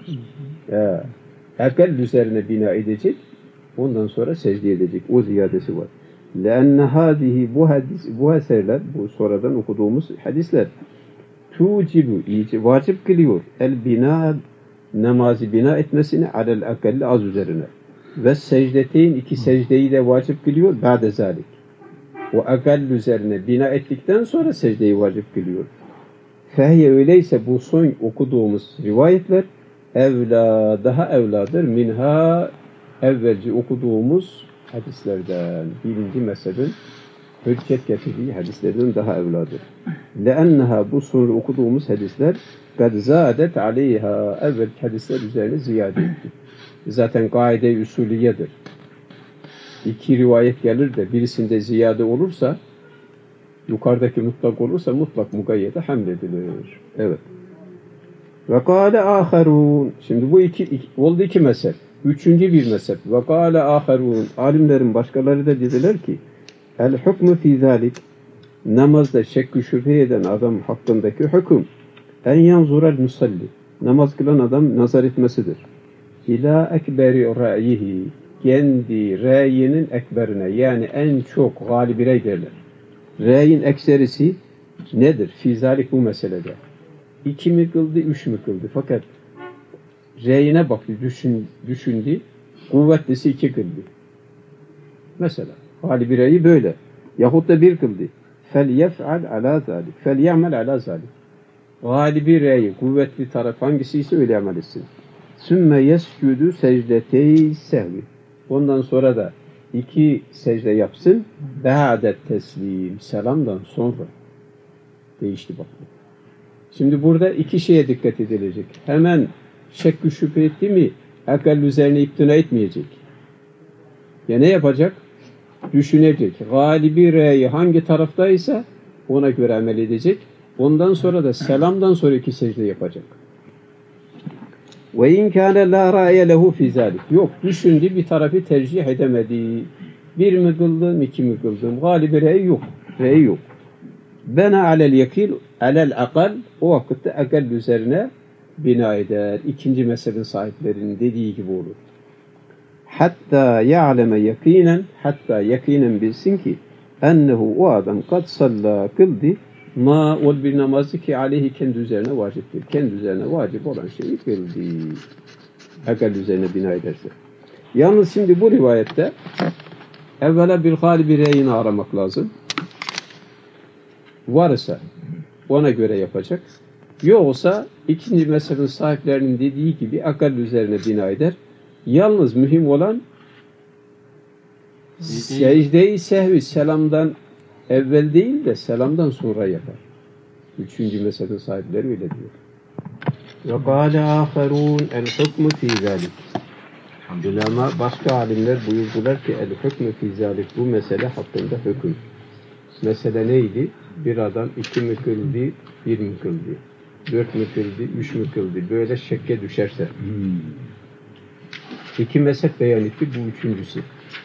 Ekal üzerine bina edecek. Ondan sonra secde edecek. O ziyadesi var. لأن هذه bu eserler, bu sonradan okuduğumuz hadisler tucibu, vacip kılıyor el bina, namazı bina etmesini alel akalli az üzerine ve secdeteyn 2 secdeyi de vacip kılıyor ba'de zalik. O akal üzerine bina ettikten sonra secdeyi vacip kılıyor. Fehiye öyleyse bu son okuduğumuz rivayetler daha evladır minha evvelce okuduğumuz hadislerden, 1. mezhebin hüccet getirdiği hadislerden daha evladır. لَأَنَّهَا bu sonra okuduğumuz hadisler قَدْ زَادَتْ عَلَيْهَا evvelki hadisler üzerine ziyade etti. Zaten kaide-i usuliyedir. 2 rivayet gelir de birisinde ziyade olursa, yukarıdaki mutlak olursa mutlak mugayyede hamledilir. Evet. وَقَالَ آخَرُونَ şimdi bu oldu 2 mezhep. 3. bir mezhep. وَقَالَ آخَرُونَ alimlerin başkaları da dediler ki el-hukmu fî zâlik namazda şekk-i şüphe eden adam hakkındaki hüküm en yanzurel musalli namaz kılan adam nazar etmesidir. İlâ ekberi râyihi kendi râyinin ekberine yani en çok galibi rey derler. Râyin ekserisi Nedir? Fizalik bu meselede. 2 mi kıldı, 3 mü kıldı? Fakat reyine baktı, düşündü. Kuvvetlisi 2 kıldı. Mesela. Hali bir reyi böyle. Yahut da 1 kıldı. فَلْيَفْعَلْ عَلَى ذَٰلِكَ فَلْيَعْمَلْ عَلَى ذَٰلِكَ Galibi reyi, kuvvetli taraf hangisiyse öyle amel etsin. ثُمَّ يَسْجُدُ secdetey sehvi. Ondan sonra da 2 secde yapsın. بَعَدَ teslim. Selamdan sonra. Değişti bak. Şimdi burada 2 şeye dikkat edilecek. Hemen şekk-ü şüphe etti mi akıl üzerine iptina etmeyecek. Ya ne yapacak? Düşünecek. Galibi reyi hangi taraftaysa ona göre amel edecek. Ondan sonra da selamdan sonra 2 secde yapacak. Ve in kana la ra'ye lehu fi zalik. Yok, düşündü, bir tarafı tercih edemedi. 1 mi kıldım, 2 mi kıldım? Galibi reyi yok. Reyi yok. Bena alel yakil alel akal, o vakitte akal üzerine bina eder. İkinci mezhebin sahiplerinin dediği gibi olur. Hatta ya'leme yakinen, hatta yakinen bilsin ki ennehu, o adam kad salla kıldı ma ol bir namazı ki aleyhi kendi üzerine vaciptir. Kendi üzerine vacip olan şeyi kıldı. Akal üzerine bina ederse. Yalnız şimdi bu rivayette evvela bir galibi reyini aramak lazım. Varsa ona göre yapacak. Yoksa ikinci mezhebin sahiplerinin dediği gibi akal üzerine bina eder. Yalnız mühim olan secde-i sehvi selamdan evvel değil de selamdan sonra yapar. Üçüncü mezhebin sahipleri öyle diyor. Ve kâle âferûn el-hukmu fî zâlik. Ulema, başka alimler buyurdular ki el-hukmu fî zâlik, bu mesele hakkında hüküm. Mesele neydi? Bir adam 2 mi kıldı, 1 mi kıldı? 4 mü kıldı, 3 mü kıldı? Böyle şekke düşerse. 2 mezhep beyan etti, bu üçüncüsü.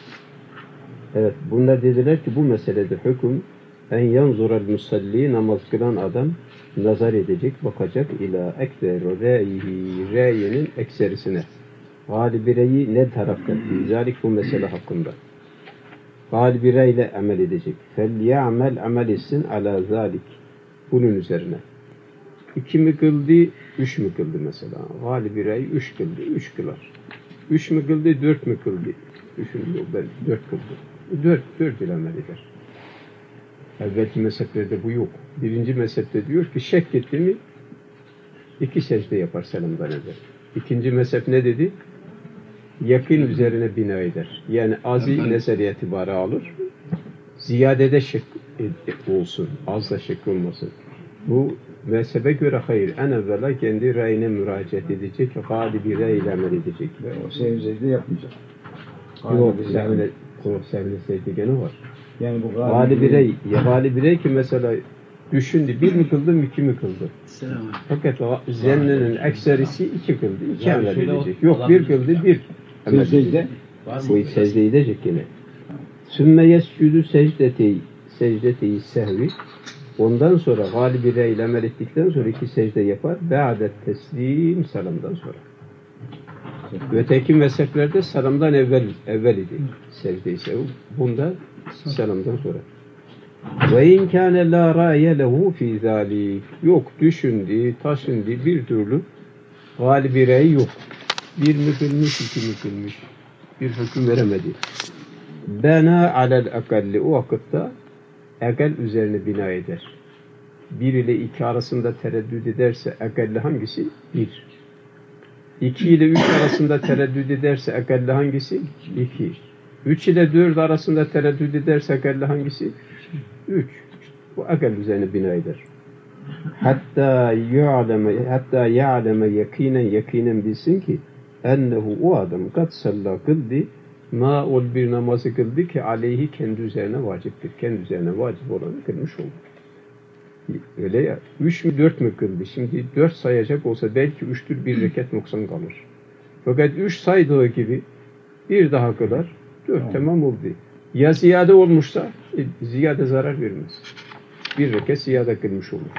Evet, bunda dediler ki bu meselede hüküm en yanzural musalli, namaz kılan adam nazar edecek, bakacak ila ekber reyihi, reyenin ekserisine. Galibi reyi ne tarafta? Zalik bu mesele hakkında. Galibi reyle amel edecek. Fel ya'mel amel etsin ala zalik. Bunun üzerine. 2 mi kıldı, 3 mü kıldı mesela? Galibi rey 3 kıldı, 3 kılar. 3 mü kıldı, 4 mü kıldı? 4 kıldı. 4 ile amel eder. Evvelki mezheplerde bu yok. Birinci mezhepte diyor ki şek etti mi 2 secde yapar selamdan evvel. İkinci mezhep ne dedi? Yakın üzerine bina eder. Yani azı nezeri itibarı alır. Ziyadede şek olsun. Az da şek olmasın. Bu mezhebe göre hayır. En evvela kendi rayine müracaat edecek. Galibi ray ile amel edecek. Ve o secde yapmayacak. Yok, sevle secde gene var. Yani bu galibi ray ki mesela düşündü. 1 mi kıldım, 2 mi kıldım? Fakat zennenin ekserisi 2 kıldı. 2 amel edecek. Yok, 1 kıldı, 1 amel edecek. Bu secde edecek yine. Sümme yescüdü secdeteyi sehvi. Ondan sonra galibi re ile amel ettikten sonra 2 secde yapar. Be'adet teslim, salamdan sonra. Öteki mezheplerde salamdan evvel idi. Secde-i sehvi. Bunda salamdan sonra. Ve in kâne lâ râye lehu fî zâlik. Yok, düşündü, taşındı, bir türlü galibi re yok. 1 mi kılmış, 2 mi kılmış? Bir hüküm veremedi. Bena alel akalli, o vakitte akal üzerine bina eder. 1 ile 2 arasında tereddüt ederse akalli hangisi? 1. 2 ile 3 arasında tereddüt ederse akalli hangisi? 2. 3 ile 4 arasında tereddüt ederse akalli hangisi? 3. Bu akal üzerine bina eder. Hatta ya'leme yakinen bilsin ki ennehu, o adam kad salla kıldı ma ol bir namazı kıldı ki aleyhi kendi üzerine vaciptir. Kendi üzerine vacip olanı kılmış oldu. Öyle ya. 3 mü 4 mü kıldı? Şimdi 4 sayacak olsa belki 3'tür, 1 rekat noksan kalır. Fakat 3 saydığı gibi bir daha kılar. 4 tamam oldu. Ya ziyade olmuşsa ziyade zarar vermez. 1 rekat ziyade kılmış olur.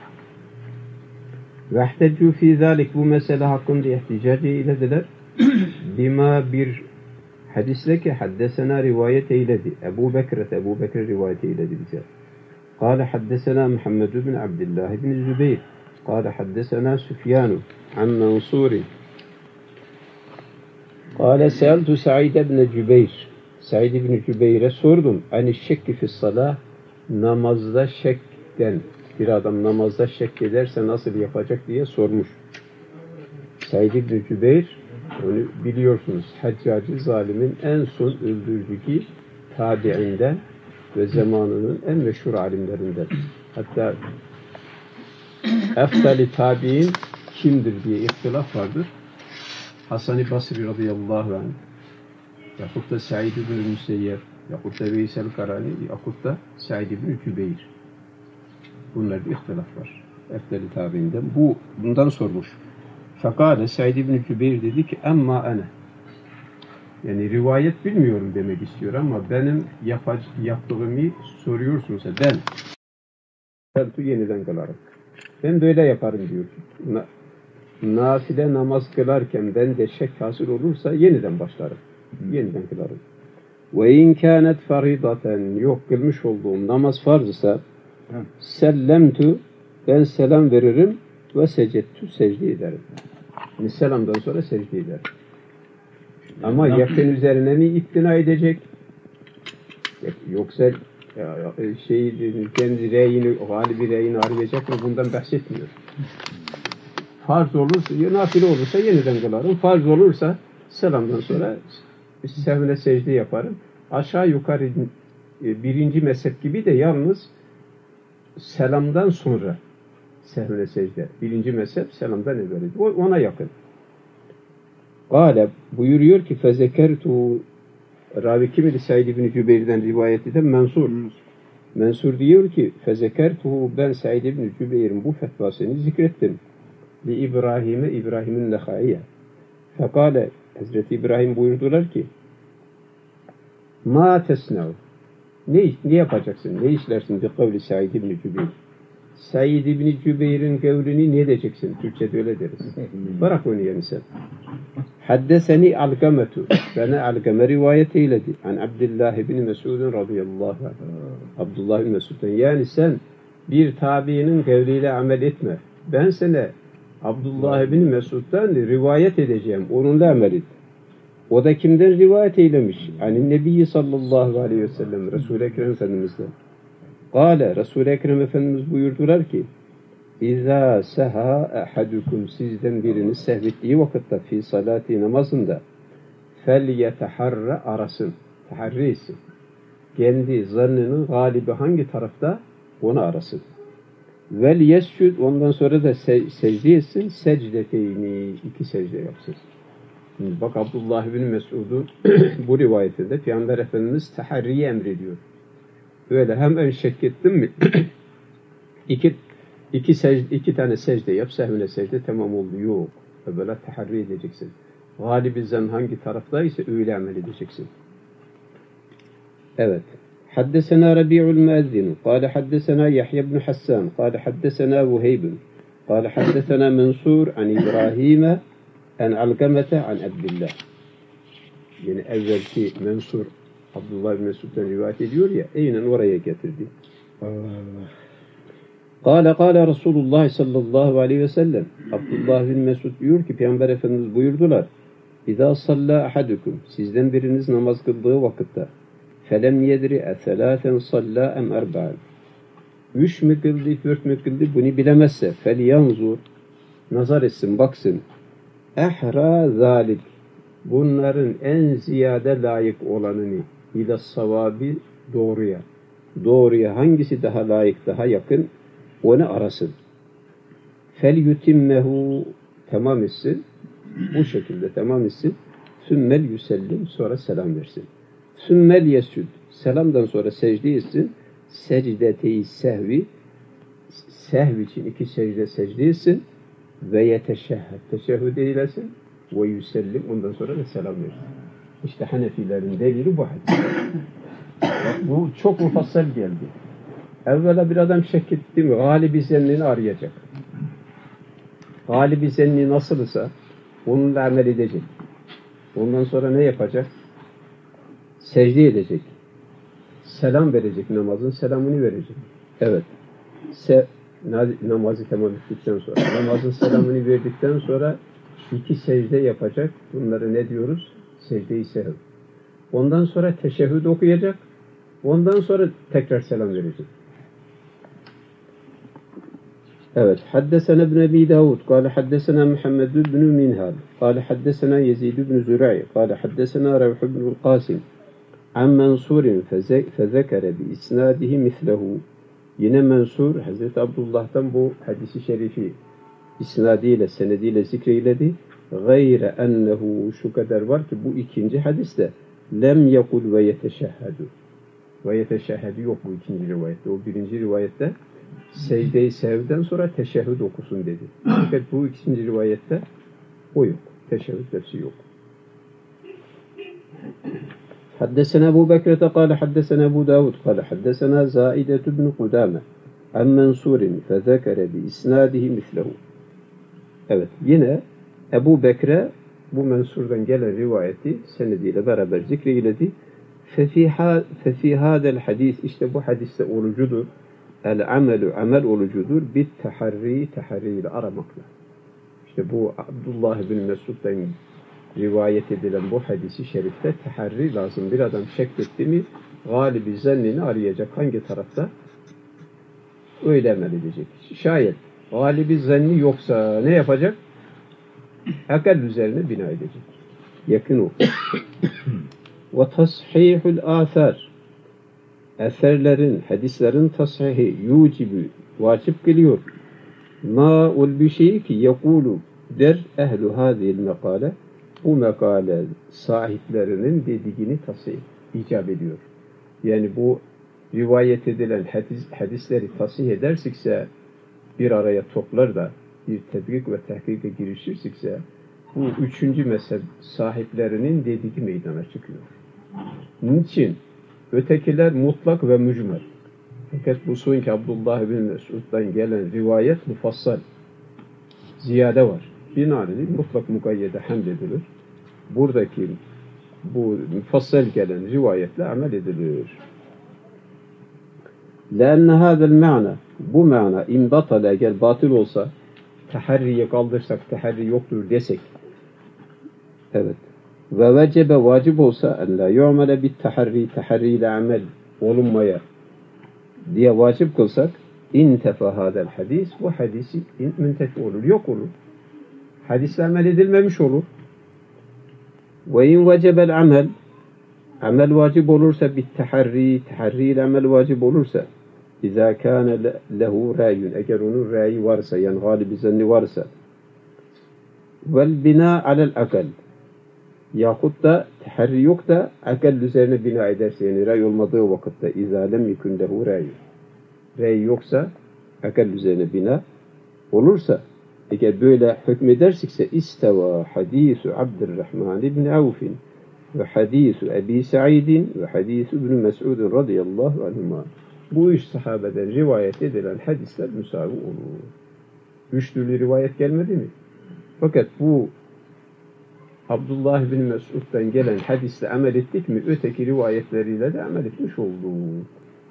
Vehtecü fî zâlik, bu mesele hakkında ihticac eylediler. Bima bir hadisle ki haddesena rivayet eyledi. Ebu Bekir rivayet eyledi bize. قال حدثنا محمد بن عبد الله بن الزبير قال حدثنا سفيان عن منصور قال سألت سعيد بن جبير Said ibn Cübeyr'e sordum. Hani şekki fissalah, namazda şekten, bir adam namazda şek ederse nasıl yapacak diye sormuş. Said ibn Cübeyr, onu biliyorsunuz, Haccacı zalimin en son öldürdüğü tabiinden ve zamanının en meşhur alimlerinden. Hatta eftali tabiin kimdir diye ihtilaf vardır. Hasan-ı Basri radıyallahu anh, yahut da Said ibn Müseyyep, yahut da Veysel Karani, yahut da Said ibn Cübeyr. Bunlarda ihtilaf var. Eftali tabiinden. Bundan sormuş. Fekale Said ibn Cübeyr dedi ki emma ana. Yani rivayet bilmiyorum demek istiyor ama benim yaptığımı soruyorsunuz. Ben yeniden kılarım. Ben böyle yaparım diyor. Nafile namaz kılarken ben de şek hasıl olursa yeniden başlarım. Yeniden kılarım. Ve in kânet faridaten, yok kılmış olduğum namaz farz ise sellemtu, ben selam veririm ve secettu, secde ederim. Yani selamdan sonra secde ederim. Ama yakın üzerine mi iktina edecek? Yoksa kendi reyini, galibi reyini arayacak mı? Bundan bahsetmiyor. Farz olursa, nafile olursa yeniden kılarım. Farz olursa selamdan sonra sehvine secde yaparım. Aşağı yukarı birinci mezhep gibi de yalnız selamdan sonra sehvine secde. Birinci mezhep selamdan evvel. Ona yakın. Gâle buyuruyor ki fezekertu, ravi kimidi Said ibn Cübeyr'den rivayet eden Mansur. Mansur diyor ki fezekertu, ben Said ibn Cübeyr'in bu fetvasını zikrettim. Li İbrahim'in Nehai'ye. Fekale, Hazreti İbrahim buyurdular ki ma tesnev, ne yapacaksın, ne işlersin bi kavli Said ibn Cübeyr. Said ibn Cübeyr'in kavlini ne edeceksin? Türkçe'de öyle deriz. Bırak onu yani sen. Haddeseni Algametu, bana Algame rivayet eyledi. An Abdullah ibn Mesud'un radıyallahu anh. Abdullah ibn Mesud'dan, yani sen bir tabiinin kavliyle amel etme. Ben sana Abdullah ibn Mesud'dan rivayet edeceğim. Onunla amel et. O da kimden rivayet eylemiş? Yani Nebi sallallahu aleyhi ve sellem, Resul-i Ekrem Efendimiz'den. Kale, Resul-i Ekrem Efendimiz buyurdular ki İzâ seha ahadukum, sizden biriniz sehvettiği vakitte fi salati, namazında fel yeteharra, arasın, teharri etsin. Kendi zannının galibi hangi tarafta onu arasın. Vel yescud, ondan sonra da secde etsin. Secdeteyni, 2 secde yapsın. Şimdi bak Abdullah bin Mesud'un bu rivayetinde Peygamber Efendimiz teharriyi emrediyor. Öyle hemen şek ettin mi? iki tane secde yap, sehvine secde, tamam oldu. Yok. Böyle teharri edeceksin. Galibi zan hangi taraftaysa öyle amel edeceksin. Evet. حدثنا ربيع المؤذن قال حدثنا يحيى بن حسان قال حدثنا وهيب قال حدثنا منصور عن إبراهيم عن علقمة عن عبد الله. Yani evvelki Mensur Abdullah bin Mesud'dan rivayet ediyor ya, aynen oraya getirdi. Kâle Resulullah sallallahu aleyhi ve sellem. Abdullah bin Mesud diyor ki Peygamber Efendimiz buyurdular. İzâ sallâ ahadukum, sizden biriniz namaz kıldığı vakitte felem yedri eselâten sallâ em erba'en, 3 mü kıldı, 4 mü kıldı, bunu bilemezse felyanzur, nazar etsin, baksın. Ehra zalik, bunların en ziyade layık olanını, ila savabi, doğruya hangisi daha layık, daha yakın, onu arasın. Fel yutimmehu, tamam etsin, bu şekilde tamam etsin. Sümmel yüsellim, sonra selam versin. Sümmel yescud, selamdan sonra secde etsin. Secde-i sehvi, sehv için 2 secde etsin. Ve yeteşehhed, teşehhüd eylesin. Ve yüsellim, ondan sonra da selam versin. İşte Hanefilerin delili bu hadis. Bu çok mufassal geldi. Evvela bir adam şek etti mi, galibi zennini arayacak. Galibi zenni nasılsa onunla amel edecek. Ondan sonra ne yapacak? Secde edecek. Selam verecek, namazın selamını verecek. Evet. Namazı tamam ettikten sonra, namazın selamını verdikten sonra 2 secde yapacak. Bunları ne diyoruz? Secde-i sehv. Ondan sonra teşehhüd okuyacak. Ondan sonra tekrar selam verecek. Evet. Haddesena ibn Ebi Davud. Kale haddesena Muhammed ibn Minhal. Kale haddesena Yezid ibn Züra'i. Kale haddesena Revh ibn Qasim. An Mansur'in fezekere bi isnadihi mislehu. Yine Mansur, Hazreti Abdullah'tan bu hadisi şerifi isnadiyle, senediyle zikreyledi. Gayre ennehu, şu kadar var ki bu ikinci hadiste lem yekul ve yeteşehhedü. Ve yeteşehhedü yok bu ikinci rivayette. O birinci rivayette secde-i sehvden sonra teşehhüd okusun dedi. Fakat bu ikinci rivayette o yok. Teşehhüd lefsi yok. حدثنا أبو بكرة قال حدثنا أبو داود قال حدثنا زائدة بن قدامة عن منصور فذكر بإسناده مثله. Evet, yine Ebu Bekre bu Mansur'dan gelen rivayeti senediyle beraber zikreyledi. Fefi hadel hadis, işte bu hadiste olucudur. El amelü, amel olucudur. Bit taharriyle aramakla. İşte bu Abdullah bin Mesud'dan rivayet edilen bu hadisi şerifte teharri lazım. Bir adam şek etti mi galibi zannini arayacak. Hangi tarafta? Öyle amel edecek. Şayet galibi zanni yoksa ne yapacak? Akal üzerine bina edecek. Yakın o. Ve tashihul athar. Eserlerin, hadislerin tashihi yucibu, vacip kılıyor. Ma'ul bir şey ki yekulu der ehlu hadihil mekale, bu mekale sahiplerinin dediğini tasih icap ediyor. Yani bu rivayet edilen hadisleri tasih edersikse, bir araya toplar da bir tedkik ve tahkike girişirsikse, bu üçüncü mezhep sahiplerinin dediği meydana çıkıyor. Niçin? Ötekiler mutlak ve mücmel. Fakat bu sonki Abdullah bin Mesud'dan gelen rivayet mufassal. Ziyade var. Binaenaleyh mutlak mukayyede hamd edilir. Buradaki bu mufassal gelen rivayetle amel edilir. لأن هذا المعنى, bu mana imbatala gel batıl olsa, teharriye kaldırsak, teharri yoktur desek, evet, ve vecebe vacip olsa en la yu'mele bit teharri ile amel olunmaya diye vacip kılsak, intefa hadel hadis, bu hadisi müntefi olur, yok olur. Hadisle amel edilmemiş olur. Ve in vecebel amel, amel vacip olursa bit teharri ile amel vacip olursa, İzâ kâne lehu râyun, eğer onun râyi varsa, yani gâlibi zanni varsa, vel binâ alel akal, yahut da teharri yok da akal üzerine bina ederse, yani rây olmadığı vakitte, izâ lem yekun lehu râyun, râyi yoksa, akal üzerine bina olursa, eğer böyle hükmedersikse, isteva hadîsu Abdurrahman ibn Avf'in ve hadîsu Ebi Sa'idin ve hadîsu ibn Mes'udin radıyallahu anhuma. Bu üç sahabeden rivayet edilen hadisler müsavi olur. Üçlü rivayet gelmedi mi? Fakat bu Abdullah bin Mesud'dan gelen hadisle amel ettik mi, öteki rivayetleriyle de amel etmiş olduk.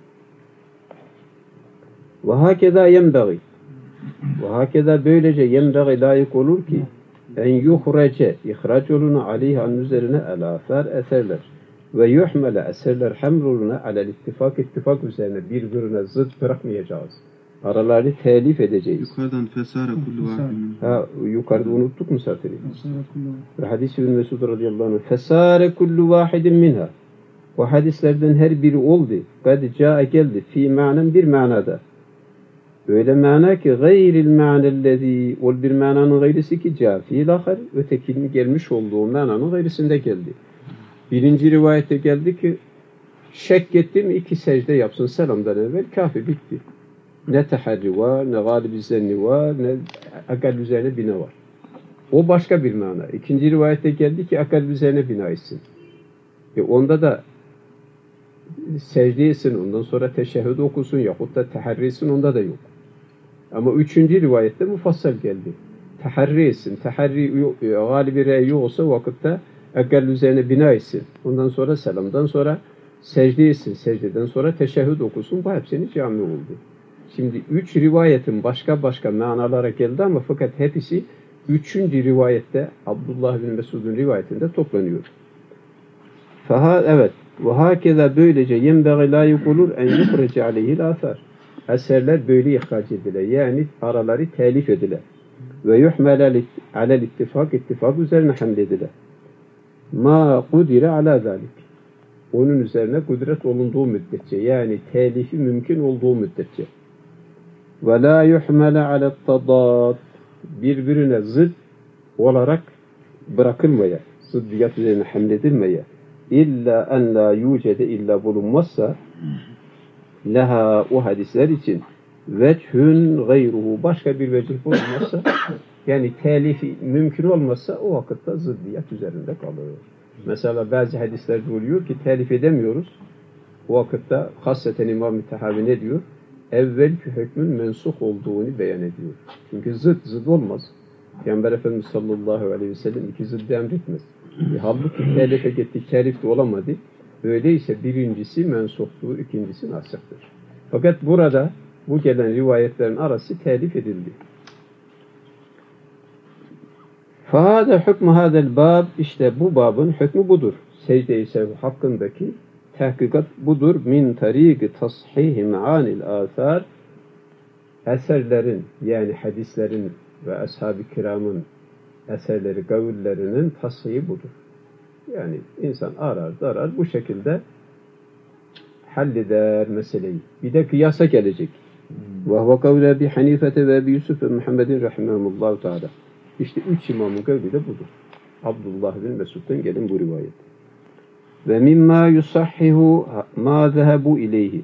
Ve hakeza yenbagi. Ve hakeza böylece yenbagi layık olur ki en yuhrece, ihraç oluna aleyhanın üzerine el-âthâr eserler. Ve yuhmele eserler hamruluna alel ittifak üzerine birbirine zıt bırakmayacağız. Aralarını telif edeceğiz. Yukarıdan fesare kullu vahidin. Yukarıda unuttuk mu satırı? Ve hadis-i bin Mesud radıyallahu anh. Fesare kullu vahidin minha. O hadislerden her biri oldu. Kad ca'a geldi. Fi manen bir manada. Öyle mana ki gayril ma'nellezî, ol bir mananın gayrisi ki ca'a fi'l ahar, ötekinin gelmiş olduğu mananın gayrısında geldi. Birinci rivayette geldi ki şek etti mi 2 secde yapsın selamdan evvel, kafi bitti. Ne teharri var, ne galibi zenni var, ne akal üzerine bina var. O başka bir mana. İkinci rivayette geldi ki akal üzerine bina etsin. Onda da secde etsin, ondan sonra teşehhüd okusun yahut da teharri etsin, onda da yok. Ama üçüncü rivayette mufassal geldi. Teharri etsin. Teharri galibi re'yi olsa vakitte akal üzerine bina etsin. Ondan sonra selamdan sonra secde etsin. Secdeden sonra teşehhüd okusun. Bu hepsini cami oldu. Şimdi 3 rivayetin başka başka manalara geldi ama fakat hepsi 3. rivayette Abdullah bin Mesud'un rivayetinde toplanıyor. Evet. Ve hakeza böylece yenbeği la yukulur en yuhrece aleyhil asar. Eserler böyle ihraç edilir. Yani araları telif edilir. Ve yuhmele alel ittifak üzerine hamledilir. Ma kudire ala zalik. Onun üzerine kudret olunduğu müddetçe, yani telifi mümkün olduğu müddetçe. Ve la yuhmele alel tadad. Birbirine zıt olarak bırakılmaya, zıddiyat üzerine hamledilmeye. İlla en la yucede, illa bulunmazsa leha, o hadisler için vechün gayruhu, başka bir vecih bulunmazsa, yani telifi mümkün olmazsa o vakitte zıddiyat üzerinde kalır. Mesela bazı hadislerde oluyor ki telif edemiyoruz. O vakitte hasseten İmam-ı Tehavi ne diyor? Evvelki hükmün mensuh olduğunu beyan ediyor. Çünkü zıt olmaz. Peygamber Efendimiz sallallahu aleyhi ve sellem iki zıddı emretmez. Halbuki telife gitti, telif de olamadı. Öyleyse birincisi mensuhtur, ikincisi nasıhtır. Fakat burada bu gelen rivayetlerin arası telif edildi. Fâde hükmü hâdel bâb, işte bu babın hükmü budur. Secde-i sev hakkındaki tahkikat budur. Min tarîk-i tashihi me'ânil âthâr, eserlerin, yani hadislerin ve ashab-ı kiramın eserleri, kavullerinin tashihi budur. Yani insan arar bu şekilde halleder meseleyi. Bir de kıyasa gelecek. Ve huve kavle Ebi Hanifete ve Ebi Yusuf ve Muhammedin rahimahumullahu teala. İşte 3 imamın kavli de budur. Abdullah bin Mesud'dan gelen bu rivayet. Ve mimma yusahhihu ma zehebu ileyhi.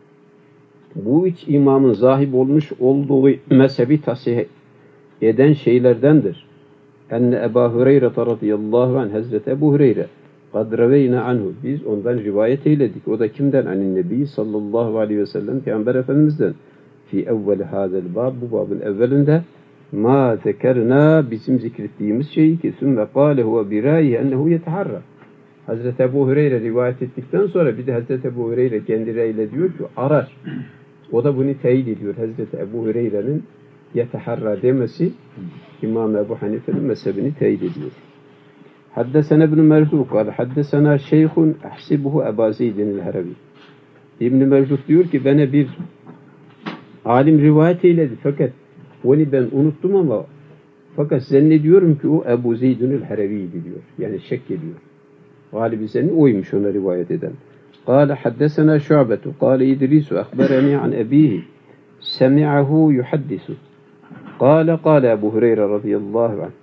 Bu 3 imamın zahib olmuş olduğu mezhebi tasih eden şeylerdendir. Enne Ebu Hureyre radıyallahu anh, Hazreti Ebu Hureyre kad reveyna anhu, biz ondan rivayet eyledik. O da kimden? Anin Nebi sallallahu aleyhi ve sellem, Peygamber Efendimiz'den. Fi evveli hadel bab, bu babın evvelinde ma zekerna, bizim zikrettiğimiz şeyi ki sümme kâle huve birâyi ennehu yeteharra. Hazreti Ebu Hureyre rivayet ettikten sonra bir de Hazreti Ebu Hureyre kendi reyle diyor ki arar. O da bunu teyit ediyor. Hazreti Ebu Hureyre'nin yeteharra demesi İmam Ebu Hanife'nin mezhebini teyit ediyor. Haddesena İbn-i Merzuq kâle haddesena şeyhun ahsibuhu Ebu Zeydin el-Haravi. İbn-i Merzuq diyor ki bana bir alim rivayet eyledi fakat onu ben unuttum ama fakat zannediyorum ki o Ebu Zeydin el-Haravi'ydi diyor. Yani şek ediyor. Galibi zannı oymuş ona rivayet eden. Kâle haddesena Şu'betu kâle İdrisu akhberani an ebihi semi'ahu yuhaddisu. Kâle Ebu Hureyre radıyallahu anh.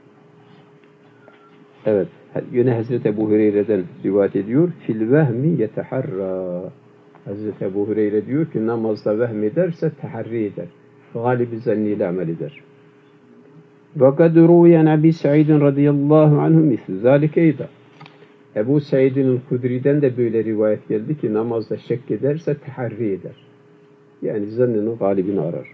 Evet. Yine Hazreti Ebu Hureyre'den rivayet ediyor. Fil vehmi yeteharra. Hazreti Ebu Hureyre diyor ki namazda vehmederse teharri eder. Galibi zanniyle amel eder. Ve kad ruyen Ebi Sa'idin radıyallahu anhu misli zalikeyda. Ebu Sa'id'in Hudri'den de böyle rivayet geldi ki namazda şek ederse teharri eder. Yani zannının galibini arar.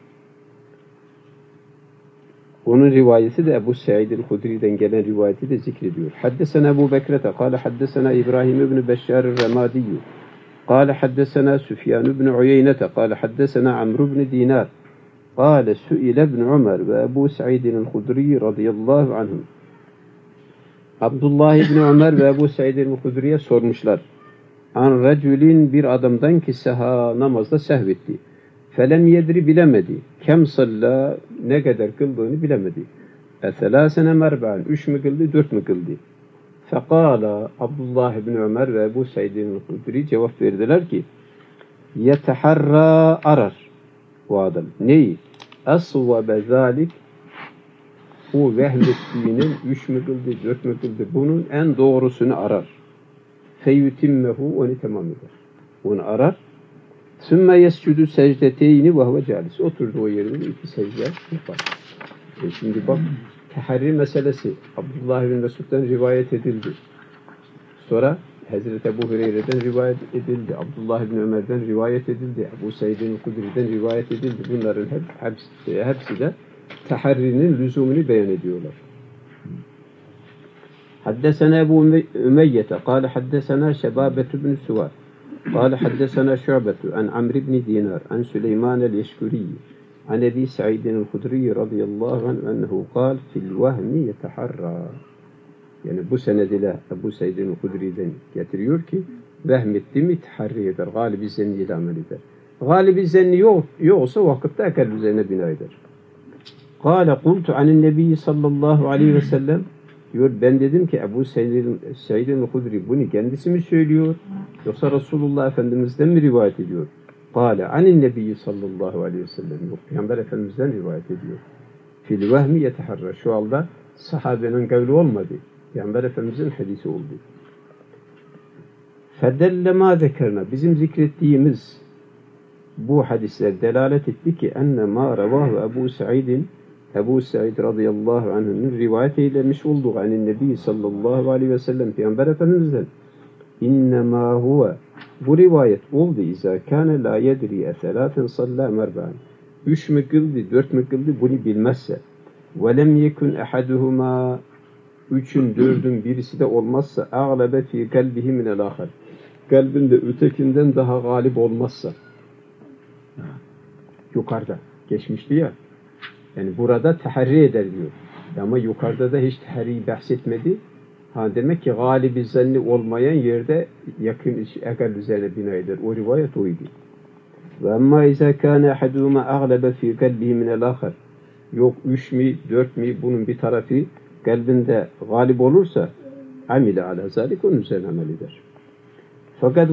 Onun rivayeti de Ebu Sa'id'in Hudri'den gelen rivayeti de zikrediyor. Haddesena Ebu Bekrete kâle haddesena İbrahim ibn Beşşar-ı-Remadiyyü kâle haddesena Süfyan ibn Uyeynete kâle haddesena Amr ibn Dinar kâle su'ile ibn Ömer ve Ebu Sa'id'in Hudri radıyallahu anhum. Abdullah ibn Ömer ve Ebu Sa'id'in Hudri'ye sormuşlar. An racülin, bir adamdan ki seha, namazda sehvetti. Felem yedri, bilemedi. Kem salla, ne kadar kıldığını bilemedi. Eselâsene merba'an, 3 mü kıldı, 4 mü kıldı? Fekâla, Abdullah ibn Ömer ve Ebu Sa'id'in Hudri cevap verdiler ki yeteharra, arar o adam. Neyi? Asvabe zâlik, o vehmettiğinin 3 mü kıldı, 4 mü kıldı, bunun en doğrusunu arar. Feyutimmehu, onu tamam eder. Onu arar. Sümme yescudu secdeteyni ve huve calis. Oturduğu yerinde 2 secde yapar. Şimdi bak, teharri meselesi Abdullah bin Mesud'dan rivayet edildi. Sonra Hazreti Ebu Hureyre'den rivayet edildi. Abdullah bin Ömer'den rivayet edildi. Ebu Sa'id'in Hudri'den rivayet edildi. Bunların hepsi de teharrinin lüzumunu beyan ediyorlar. Haddesena Ebu Ümeyyete kâle haddesena Şebâbet ibn Süvar قال حدثنا شعبة عن عمرو بن دينار عن سليمان اليشكري عن أبي سعيد الخدري رضي الله عنه أنه قال في الوهم يتحرى. Yani bu senediyle Ebu Said'in Hudri'den getiriyor ki vehmetti mi teharri eder, galibi zenniyle amel eder. Galibi zenni yoksa vakitte ekal üzerine bina eder. Kâle kultu anin nebiyyi sallallahu aleyhi ve sellem diyor, ben dedim ki Ebu Said'in Hudri bunu kendisi mi söylüyor yoksa Resulullah Efendimiz'den mi rivayet ediyor? Kâle anin nebiyyi sallallahu aleyhi ve sellem, yok Peygamber Efendimiz'den rivayet ediyor. Fil vehmi yeteharra, şu anda sahabenin kavli olmadı. Peygamber Efendimiz'in hadisi oldu. Fedelle ma zekerna, bizim zikrettiğimiz bu hadisler delalet etti ki enne ma revahu Ebu Said radıyallahu anh'ın rivayet eylemiş olduğu anin Nebi sallallahu aleyhi ve sellem Peygamber Efendimiz'den innema huve, bu rivayet oldu izâ kâne la yedri eselâten sallâ merbân, 3 mü kıldı 4 mü kıldı bunu bilmezse ve lem yekun ehaduhuma, 3'ün 4'ün birisi de olmazsa ağlebe fi kalbihi minel ahar, kalbinde ötekinden daha galip olmazsa, yukarıda geçmişti ya, yani burada teharri eder diyor ama yukarıda da hiç teharriyi bahsetmedi. Demek ki galibi zanni olmayan yerde yakın ekal üzerine bina eder. O rivayet oydu. Ve amma izâ kâne ahadûmâ ağlebe fî kalbihi minel âkhar, yok 3 mi 4 mi bunun bir tarafı kalbinde galip olursa amile ala zâlik, onun üzerine amel eder. Fakat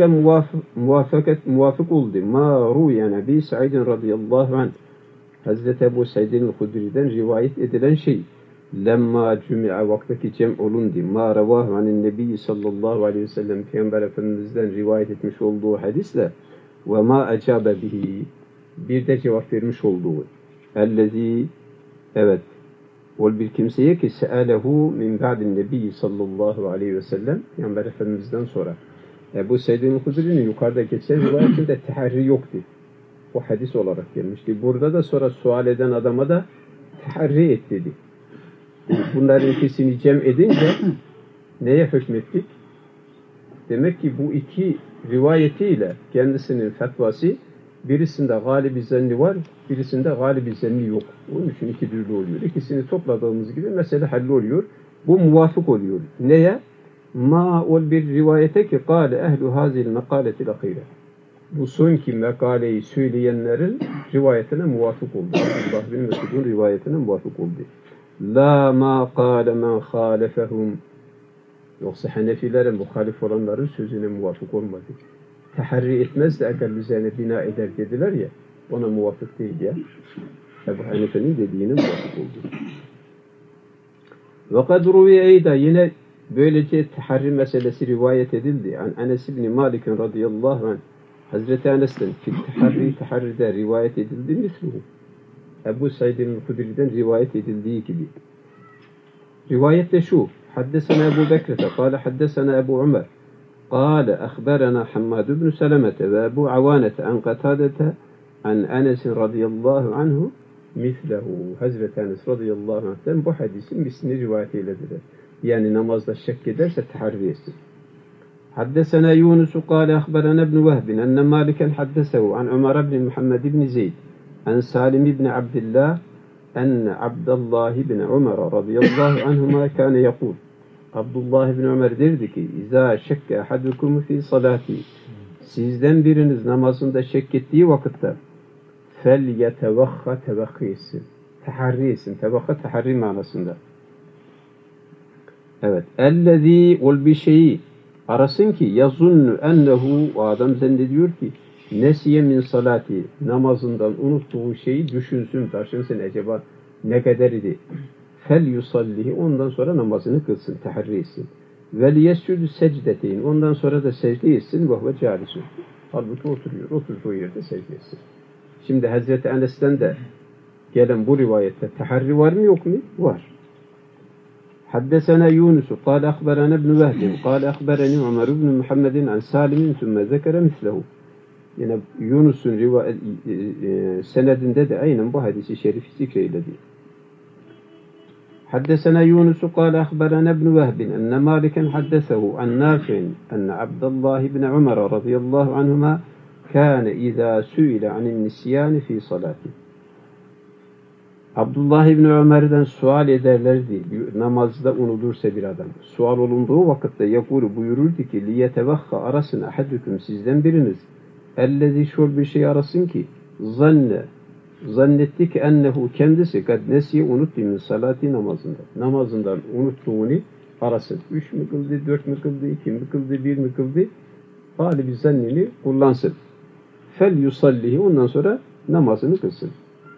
muvafık oldu. Ma ruya Nebi Sa'idin radıyallahu anh, Hazreti Ebu Said'in Hudri'den rivayet edilen şey, lemma cümi'a, vaktaki cem olundu. Ma revahu anin Nebi sallallahu aleyhi ve sellem, Peygamber Efendimiz'den rivayet etmiş olduğu hadisle ve ma acabe bihi, bir de cevap vermiş olduğu. Ellezî, evet, ol bir kimseye ki se'alehu min ba'din Nebi sallallahu aleyhi ve sellem, Peygamber Efendimiz'den sonra. Ebu Said'in Hudri'nin yukarıda geçen rivayetinde teharri yoktu. O hadis olarak gelmişti. Burada da sonra sual eden adama da teharri et dedi. Bunların ikisini cem edince neye hükmettik? Demek ki bu iki rivayetiyle kendisinin fetvası, birisinde galibi zanni var, birisinde galibi zanni yok. Onun için iki türlü oluyor. İkisini topladığımız gibi mesele halloluyor. Bu muvafık oluyor. Neye? Ma ol bir rivayete ki kâle ehlu hâzil mekâletil akîre. Bu sonki mekaleyi söyleyenlerin rivayetine muvafık oldu. Allah bin Mesud'un rivayetine muvafık oldu. La ma kâle men khâlefehum. Yoksa Hanefilere muhalif olanların sözüne muvafık olmadı. Teharri etmez de ekal üzerine bina eder dediler ya, ona muvafık değil ya. Ebu Hanife'nin dediğine muvafık oldu. Ve kad ruviye eyda, yine böylece teharri meselesi rivayet edildi. An Enes ibn Malik radıyallahu anh, Hazreti Enes'ten fil teharride rivayet edildi misluhu. Ebu Said'in Hudri'den rivayet edildiği gibi. Rivayette şu: Haddesena Ebu Bekir'te, kâle haddesena Ebu Ömer, kâle akhberana Hammad ibn Selemete ve Ebu Avanete an Katadete an Enes radıyallahu anhu mislehu. Hazreti Enes radıyallahu anh'ten bu hadisin mislini rivayet eylediler. Yani namazda şek ederse teharri etsin. حدثنا يونس قال أخبرنا ابن وهب أن مالكا حدثه عن عمر بن محمد بن زيد عن سالم بن عبد الله أن عبد الله بن عمر رضي الله عنهما كان يقول Abdullah bin Ömer derdi ki İzâ şekke ahadukum fî salâti, sizden biriniz namazında şek ettiği vakitte fel yetevakha tevakhi etsin, teharri etsin. Tevakha teharri manasında. Evet. Ellezî ol bir şeyi arasın ki yazunnu ennehu, o adam zannediyor ki nesiye min salati, namazından unuttuğu şeyi düşünsün, taşınsın, acaba ne kadar idi. Fel yusallihi, ondan sonra namazını kılsın, teharri etsin. Vel yescudü secdeteyn, ondan sonra da secde etsin ve huve calisun. Halbuki oturuyor, oturduğu yerde secde etsin. Şimdi Hazreti Enes'ten de gelen bu rivayette teharri var mı yok mu? Var. حدثنا يونس قال أخبرنا ابن وهب قال أخبرني عمر بن محمد عن سالم ثم ذكر مثله. Yine Yunus'un senedinde de aynen bu hadisi şerifi zikreyledi. حدثنا يونس قال أخبرنا ابن وهب أن مالكا حدثه عن نافع أن عبد الله بن عمر رضي الله عنهما كان إذا سئل عن النسيان في صلاته. Abdullah İbni Ömer'den sual ederlerdi namazda unudursa bir adam. Sual olunduğu vakitte yakulu buyururdu ki liyetevakha arasın ahadüküm sizden biriniz. Ellezi şol bir şey arasın ki zannetti ki ennehu kendisi kad nesiye unuttu min salati namazında. Namazından unuttuğunu arasın. 3 mü kıldı, 4 mü kıldı, 2 mi kıldı, 1 mi kıldı? Galibi zannini kullansın. Fel yusallihi ondan sonra namazını kılsın.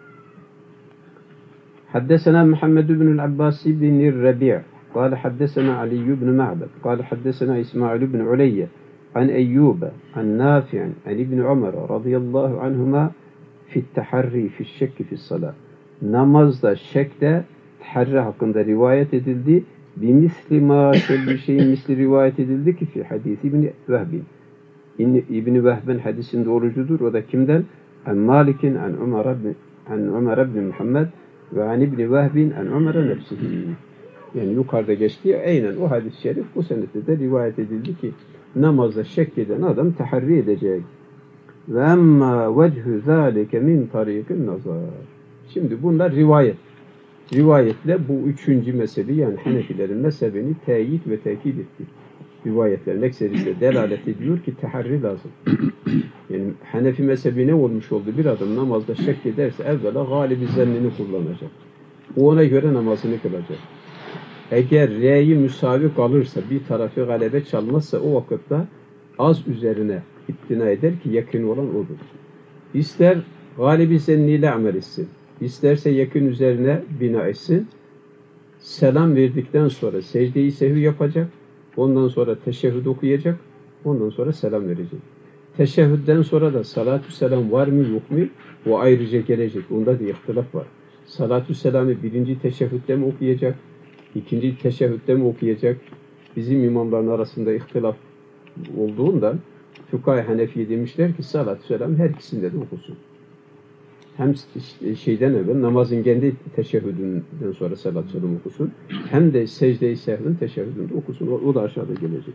حدثنا محمد بن العباس بن الربيع قال حدثنا علي بن معبد قال حدثنا إسماعيل بن علي عن أيوب عن نافع عن ابن عمر رضي الله عنهما في التحري في الشك في الصلاة. Namazda şekte teharri hakkında rivayet edildi. Bimisli ma bir şeyin misli rivayet edildi ki fi hadisi İbni Vehbin. İbni Vehbin hadisinde orucudur. O da kimden? An Malik'in an Ömer ibn Muhammed ve an İbni Vehbin an Ömer'e nefsihi. Yani yukarıda geçtiği aynen o hadis-i şerif bu senette de rivayet edildi ki namazda şek eden adam teharri edecek. Ve emma vechu zâlike min tariqin nazar. Şimdi bunlar rivayet. Rivayetle bu üçüncü mezhebi yani Hanefilerin mezhebini teyit ve tekit etti. Rivayetlerin ekserisi delalet ediyor ki teharri lazım. Yani Hanefi mezhebi ne olmuş oldu? Bir adam namazda şek ederse evvela galibi zannini kullanacak. O ona göre namazını kılacak. Eğer re'yi müsavi kalırsa bir tarafı galebe çalmazsa o vakitte az üzerine ittina eder ki yakın olan odur. İster galibi zenniyle amel etsin. İsterse yakın üzerine bina etsin. Selam verdikten sonra secde-i sehvi yapacak. Ondan sonra teşehhüd okuyacak. Ondan sonra selam verecek. Teşehhüdden sonra da salatü selam var mı yok mu? O ayrıca gelecek. Onda da ihtilaf var. Salatü selamı birinci teşehhüdde mi okuyacak? İkinci teşehhüdde mi okuyacak? Bizim imamların arasında ihtilaf olduğundan Fukâh-ı Hanefi demişler ki salatü selam her ikisinde de okusun. Hem şeyden evvel namazın kendi teşehhüdünden sonra salatü selam okusun. Hem de secde-i sehvin teşehhüdünde okusun. O da aşağıda gelecek.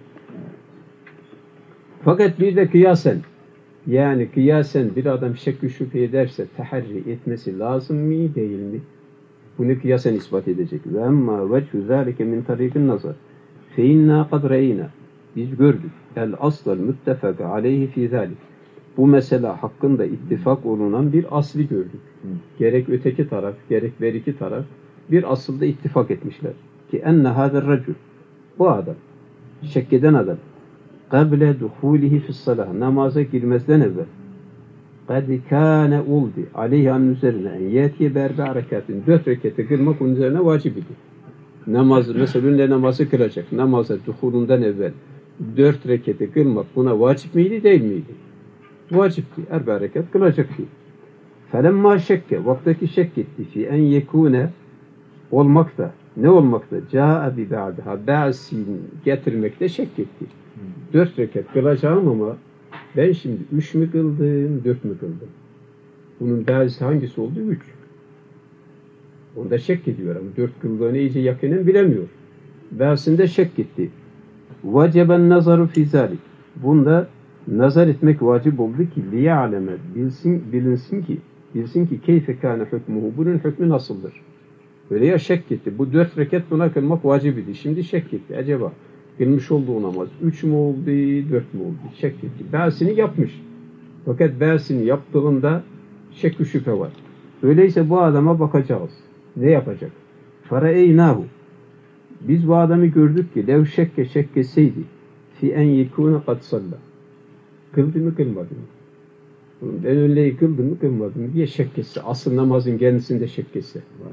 Fakat bir de kıyasen yani kıyasen bir adam şekk-i şüphe ederse teharri etmesi lazım mı değil mi? Bunu kıyasen ispat edecek. Ve emma vechu zâlike min tariqin nazar. Fe inna kad re'ina. Biz gördük. El aslal müttefaka aleyhi fî zâlik. Bu mesele hakkında ittifak olunan bir asli gördük. Gerek öteki taraf, gerek her iki taraf bir asılda ittifak etmişler. Ki enne hâder racul. Bu adam, şekk eden adam. Kable duhûlihi fissalah. Namaza girmezden evvel. Kad kâne oldu. Aleyhanın üzerine en yetiye berbe harekatın. 4 rekete kılmak onun üzerine vacip idi. Mesela namazı kılacak. Namaza duhulundan evvel 4 rekete kılmak buna vacip miydi değil miydi? Vacipti. 4 rekat kılacaktı. Felemma şekke. Vaktaki şek etti. Fi en yekûne olmakta. Ne olmakta? Câ'a bi ba'daha. Ba'sin getirmekte şek etti. 4 rekat kılacağım ama ben şimdi 3 mü kıldım, 4 mü kıldım? Bunun bazısı hangisi oldu? 3. Onda şek ediyor ama 4 kıldığını iyice yakinen bilemiyor. Bazısında şek etti. Vaceben nazaru fi zalik. Bunda nazar etmek vacip oldu ki liya'leme bilsin ki keyfe kâne hükmuhu. Bunun hükmü nasıldır? Öyle ya şek etti. Bu 4 rekat buna kılmak vacip idi. Şimdi şek etti. Acaba kılmış olduğu namaz 3 mü oldu, 4 mü oldu? Şek etti. Bazısını yapmış. Fakat bazısını yaptığında şek-i şüphe var. Öyleyse bu adama bakacağız. Ne yapacak? Faraeynahu. Biz bu adamı gördük ki lev şekkeseydi fi en yekûne kad salla. Kıldı mı kılmadı mı? Ben öyle kıldı mı kılmadı mı diye şekkesi. Asıl namazın kendisinde şekkesi var.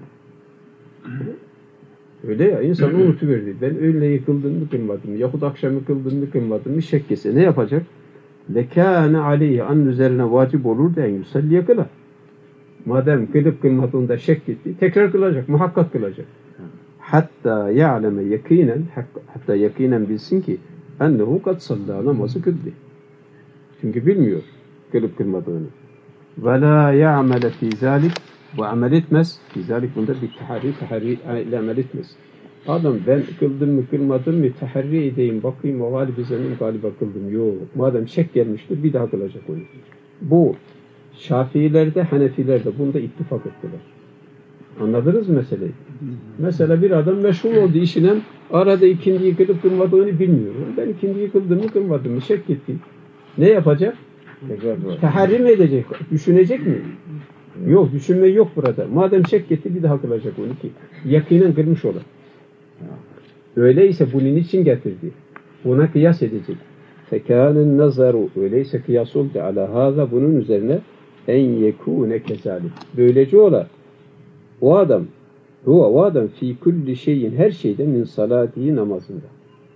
Öyle ya insan unutuverdi. Ben öğleyi kıldım mı kılmadım mı? Yahut akşamı kıldım mı kılmadım mı? Şekkesi. Ne yapacak? Lekâne aleyhi an üzerine vacip olur da en yusalliye kılar. Madem kılıp kılmadığında şek etti, tekrar kılacak, muhakkak kılacak. Hatta ya'leme yakinen bilsin ki ennehu kad sallâ namazı kıldı. Çünkü bilmiyor kılıp kılmadığını. Ve lâ ya'mele fî zâlik Bu amel etmez. Bizalik bunda bir teharri ile amel etmez. Adam ben kıldım mı kılmadım mı teharri edeyim bakayım o galibi zannim galiba kıldım. Yok. Madem şek gelmiştir bir daha kılacak onu. Bu Şafiilerde, Hanefilerde bunda ittifak ettiler. Anladınız mı meseleyi? Mesela bir adam meşhur oldu işine arada ikindiyi kılıp kılmadığını bilmiyor. Ben ikindiyi kıldım mı kılmadım mı şek etti. Ne yapacak? Teharri mi edecek? Düşünecek mi? Yok, düşünme yok burada. Madem şek etti bir daha kılacak onu ki. Yakinen kılmış olur. Öyleyse bunun için getirdi. Buna kıyas edecek. Fekânen nazaru. Öyleyse kıyas oldu. Ala hâza bunun üzerine en yekûne kezâlik. Böylece ola. O adam fi kulli şeyin her şeyde min salatihi namazında.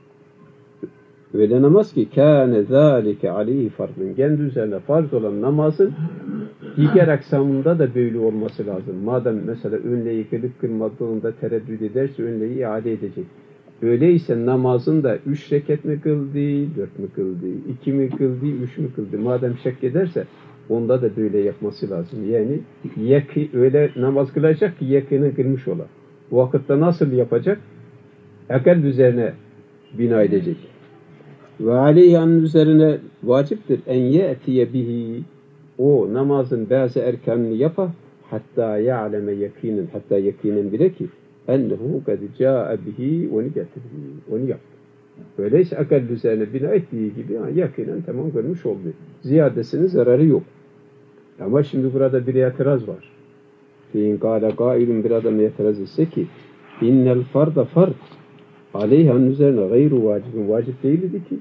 Öyle namaz ki kâne zâlike aleyhi fardın. Kendi üzerine farz olan namazın diğer aksamında da böyle olması lazım. Madem mesela önleyi kılıp kılmadığında tereddüt ederse önleyi iade edecek. Öyleyse namazın da 3 rekat mı kıldı, 4 mü kıldı, 2 mi kıldı, 3 mü kıldı? Madem şek ederse onda da böyle yapması lazım. Yani öyle namaz kılacak ki yakını kılmış ola. Bu vakitte nasıl yapacak? Akıl üzerine bina edecek. Ve aleyhanın üzerine vaciptir en ye'tiye bihi o namazın bazı erkanını yapar hatta ya'leme yakinen hatta yakinen bile ki ennehu kad ca'a bihi onu getirdi. Onu yaptı. Öyleyse akıl üzerine bina ettiği gibi yakinen tamam görmüş oldu. Ziyadesinin zararı yok. Ama şimdi burada bir itiraz var. Fein kâle gâilun bir adam itiraz etse ki innel farda fard aleyhanın üzerine gayru vacibin vacip değildi ki.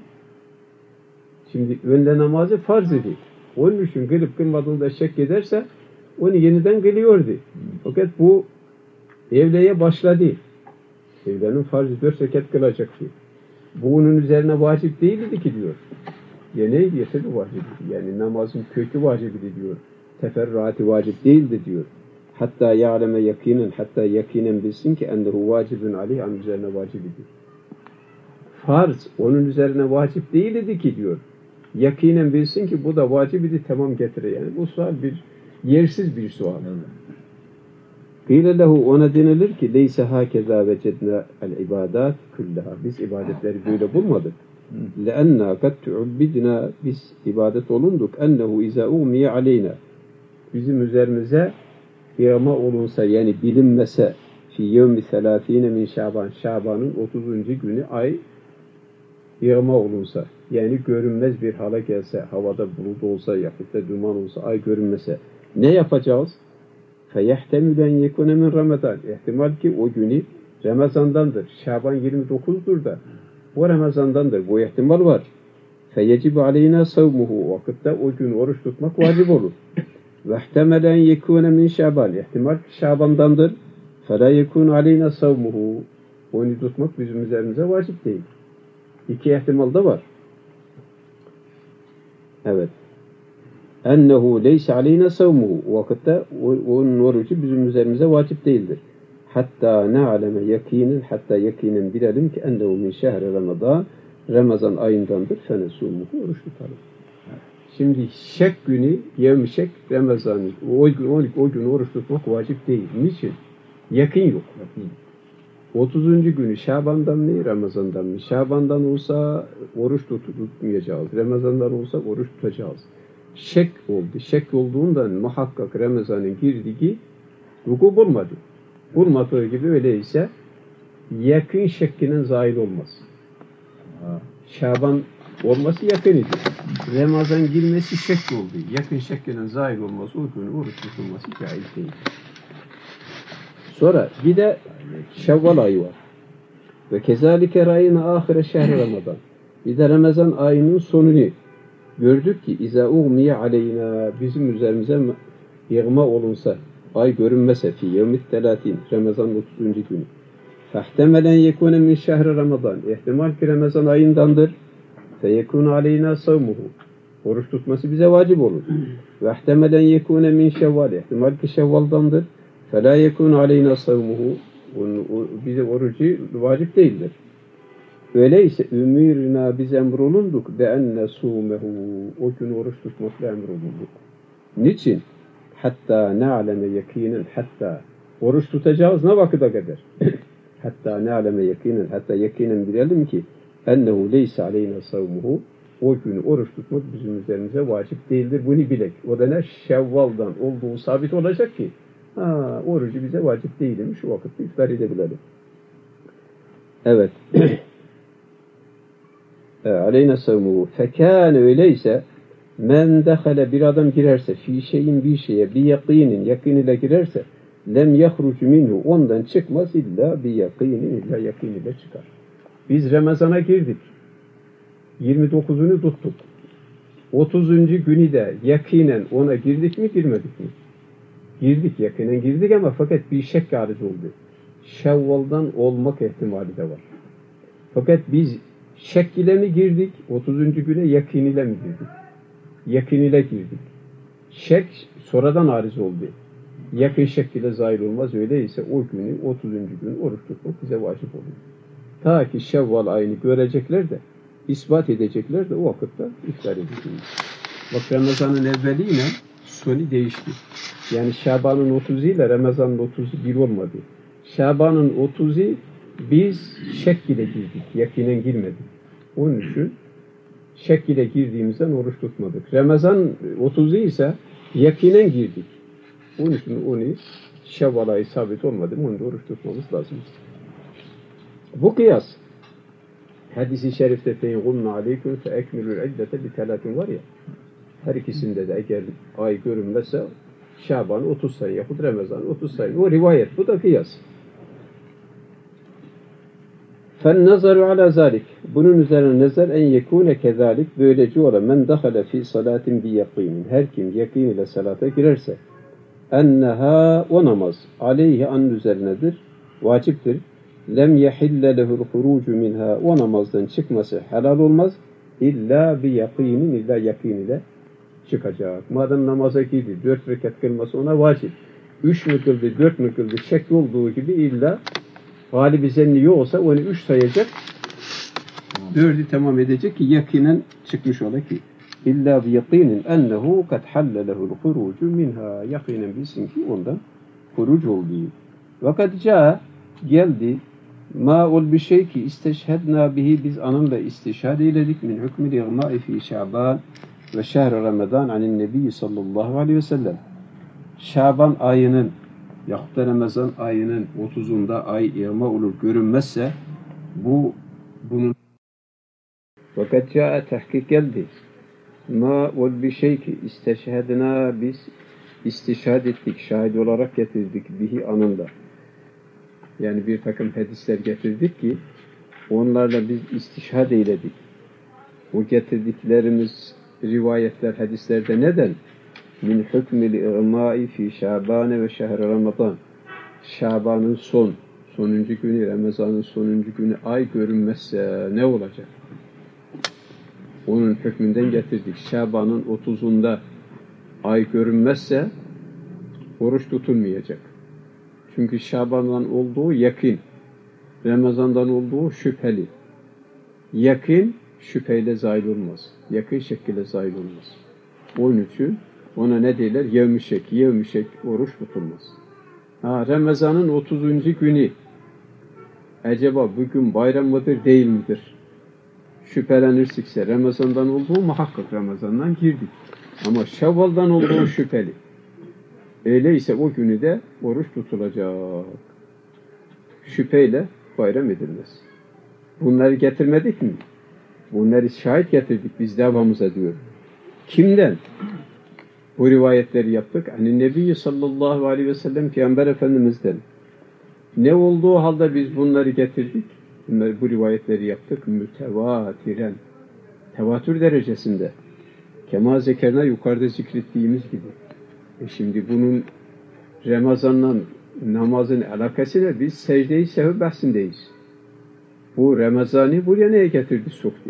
Şimdi önde namazı farz idi. Onun için kılıp kılmadığında şek ederse onu yeniden kılıyordu. Fakat bu evleye başladı. Evlenin farzı 4 rekat kılacaktı. Bu onun üzerine vacip değildi ki diyor. Ya neydi? Yesedi vacibiydi. Yani namazın kökü vacibiydi diyor. Teferruatı vacip değildi diyor. Hatta ya'leme yakinen hatta yakinen bilsin ki ennehu vacibun aleyh onun üzerine vacibiydi. Farz onun üzerine vacip değildi ki diyor. Yakinen bilsin ki bu da vacibiydi tamam getire. Yani bu sual bir yersiz bir sual. Kıyle lehu ona denilir ki leyse hakeza vecedna el ibadat kullaha. Biz ibadetleri böyle bulmadık. Le'enna kad tu'ubbidna biz ibadet olunduk ennehu izâ uğmiye aleyna. Bizim üzerimize yağma olunsa yani bilinmese fi yevmi 30 min Şaban Şaban'ın 30. günü ay yağma olunsa yani görünmez bir hala gelse havada bulut olsa yahut da duman olsa ay görünmese ne yapacağız? Feyehtemilen yekune min Ramazan. İhtimal ki o günü Ramazan'dandır. Şaban 29'dur da o Ramazan'dandır. Bu ihtimal var. Feyecibu aleyna savmuhu. O vakitte o gün oruç tutmak vacip olur. Vehtemelen yekune min Şaban. İhtimal ki Şaban'dandır. Fela yekun aleyna savmuhu. Onu tutmak bizim üzerimize vacip değil. İki ihtimal da var. Evet. Ennehu leyse aleyna savmuhu. O vakitte onun orucu bizim üzerimize vacip değildir. Hatta ne'aleme yakinen hatta yakinen bilelim ki ennehu min şehri Ramazan Ramazan ayındandır. Fenesumuhu oruç tutalım. Şimdi şek günü yevmi şek Ramazan'ı o gün oruç tutmak vacip değil. Niçin? Yakın yok. 30. günü Şaban'dan mı Ramazan'dan mı? Şaban'dan olsa oruç tutmayacağız. Ramazan'dan olsa oruç tutacağız. Şek oldu. Şek olduğundan muhakkak Ramazan'ın girdiği vuku bulmadı. Bulmadığı gibi öyleyse yakın şekkinin zahil olmaz. Şaban olması yakın idi. Ramazan girmesi şek oldu. Yakın şekkinin zahil olması o gün oruç tutulması caiz değil. Sonra bir de Şevval ayı var. Ve kezalike rayına ahire şehri Ramazan. Bir de Ramazan ayının sonunu gördük ki İza uğmiye aleyna bizim üzerimize yığma olunsa ay görünmese fi yevmit 30 Ramazan 30. günü. Fehtemelen yekune min şehri Ramazan. İhtimal ki Ramazan ayındandır. Feyekunu aleyna savmuhu. Oruç tutması bize vacip olur. Vehtemelen yekune min şevval. İhtimal ki şevvaldandır. Fela yekunu aleyna savmuhu. Bize orucu vacip değildir. Öyleyse ümirna biz emrolunduk be enne sumehu. O gün oruç tutmakla emrolunduk. Niçin? hatta na'leme yakinen hatta oruç tutacağız ne vakıda kadar? Hatta na'leme yakinen hatta yakinen bilelim ki ennehu leysa aleyna savmuhu o günü oruç tutmak bizim üzerimize vacip değildir. Bunu bilek. O da ne? Şevval'dan olduğu sabit olacak ki orucu bize vacip değilmiş. Şu vakitte iftar edebilelim. Evet. Aleyna savmuhu fekâne öyleyse men dehale bir adam girerse fi şeyin bir şeye bir yakinin yakin ile girerse lem yahrucu minhu ondan çıkmaz illa bir yakinin illa yakin ile çıkar. Biz Ramazan'a girdik. 29'unu tuttuk. 30. günü de yakinen ona girdik mi girmedik mi? Girdik, yakinen girdik ama fakat bir şek arız oldu. Şevval'dan olmak ihtimali de var. Fakat biz şek ile mi girdik? 30. güne yakin ile mi girdik? Yakin ile girdik. Şek sonradan arız oldu. Yakın şek ile zahir olmaz. Öyleyse o günü 30. gün oruç tutmak bize vacip oluyor. Ta ki Şevval ayını görecekler de ispat edecekler de o vakitte iftar edeceğiz. Bak Ramazan'ın evveliyle sonu değişti. Yani Şaban'ın 30'u ile Ramazan'ın 30'u bir olmadı. Şaban'ın 30'u biz şek ile girdik. Yakinen girmedik. Onun için şek ile girdiğimizden oruç tutmadık. Ramazan 30'u ise yakinen girdik. Onun için onu Şevval ayı sabit olmadı. Onu da oruç tutmamız lazım. Bu kıyas hadis-i şerifte feygunna aleyküm fe ekmilül iddete bi telatin var ya, her ikisinde de eğer ay görünmezse Şaban 30 sayı yapıp Ramazan 30 sayı. O rivayet. Bu da kıyas. Fen nazaru ala zalik. Bunun üzerine nazar en yekune kezalik. Böylece ola men dahale fi salatin bi yakinin. Her kim yakin ile salata girerse enneha o namaz aleyhi an üzerinedir. Vaciptir. Lem yehille lehul hurucu minha o namazdan çıkması helal olmaz. İlla bi yakinin illa yakin ile çıkacak. Madem namaza girdi, 4 rekat kılması ona vacip. 3 mü kıldı, 4 mü kıldı, şek olduğu gibi illa galibi zenniye olsa onu 3 sayacak. 4'ü tamam edecek ki yakinen çıkmış ola ki. İlla bi yakinin ennehu kad halle lehul hurucu minha. Yakinen bilsin ki ondan huruc olduğu. Vakat geldi ma ol bir şey ki isteşhedna bihi biz onunla istişhad eyledik min hükmü igmai fi Şaban ve şehr Ramazan anin Nebi sallallahu aleyhi ve sellem. Şaban ayının yahut da Ramazan ayının 30'unda ay igma olur görünmezse bunun fakat tahkik geldi. Ma ol bir şey ki isteşhedna biz istişhad ettik, şahit olarak getirdik bihi anında. Yani bir takım hadisler getirdik ki onlarla biz istişhad eyledik. O getirdiklerimiz rivayetler, hadislerde neden? Min hükmil i'mai fi Şaban ve şehr Ramazan. Şaban'ın sonuncu günü, Ramazan'ın sonuncu günü ay görünmezse ne olacak? Onun hükmünden getirdik. Şaban'ın 30'unda ay görünmezse oruç tutulmayacak. Çünkü Şaban'dan olduğu yakın, Ramazan'dan olduğu şüpheli. Yakın şüpheyle zahil olmaz. Yakın şekilde zahil olmaz. Onun için ona ne derler? Yevmi şek oruç tutulmaz. Ramazan'ın 30. günü acaba bugün bayram mıdır değil midir? Şüphelenirsikse Ramazan'dan olduğu muhakkak Ramazan'dan girdik. Ama Şevval'dan olduğu şüpheli. Öyleyse o günü de oruç tutulacak. Şüpheyle bayram edilmez. Bunları getirmedik mi? Bunları şahit getirdik biz devamıza diyor. Kimden? Bu rivayetleri yaptık. Hani Nebi sallallahu aleyhi ve sellem Peygamber Efendimiz'den. Ne olduğu halde biz bunları getirdik? Bu rivayetleri yaptık. Mütevatiren. Tevatür derecesinde. Kema zekerna yukarıda zikrettiğimiz gibi. Şimdi bunun Ramazan'la namazın alakası ne? Biz secde-i sehv bahsindeyiz. Bu Ramazan'ı buraya neye getirdi, soktu?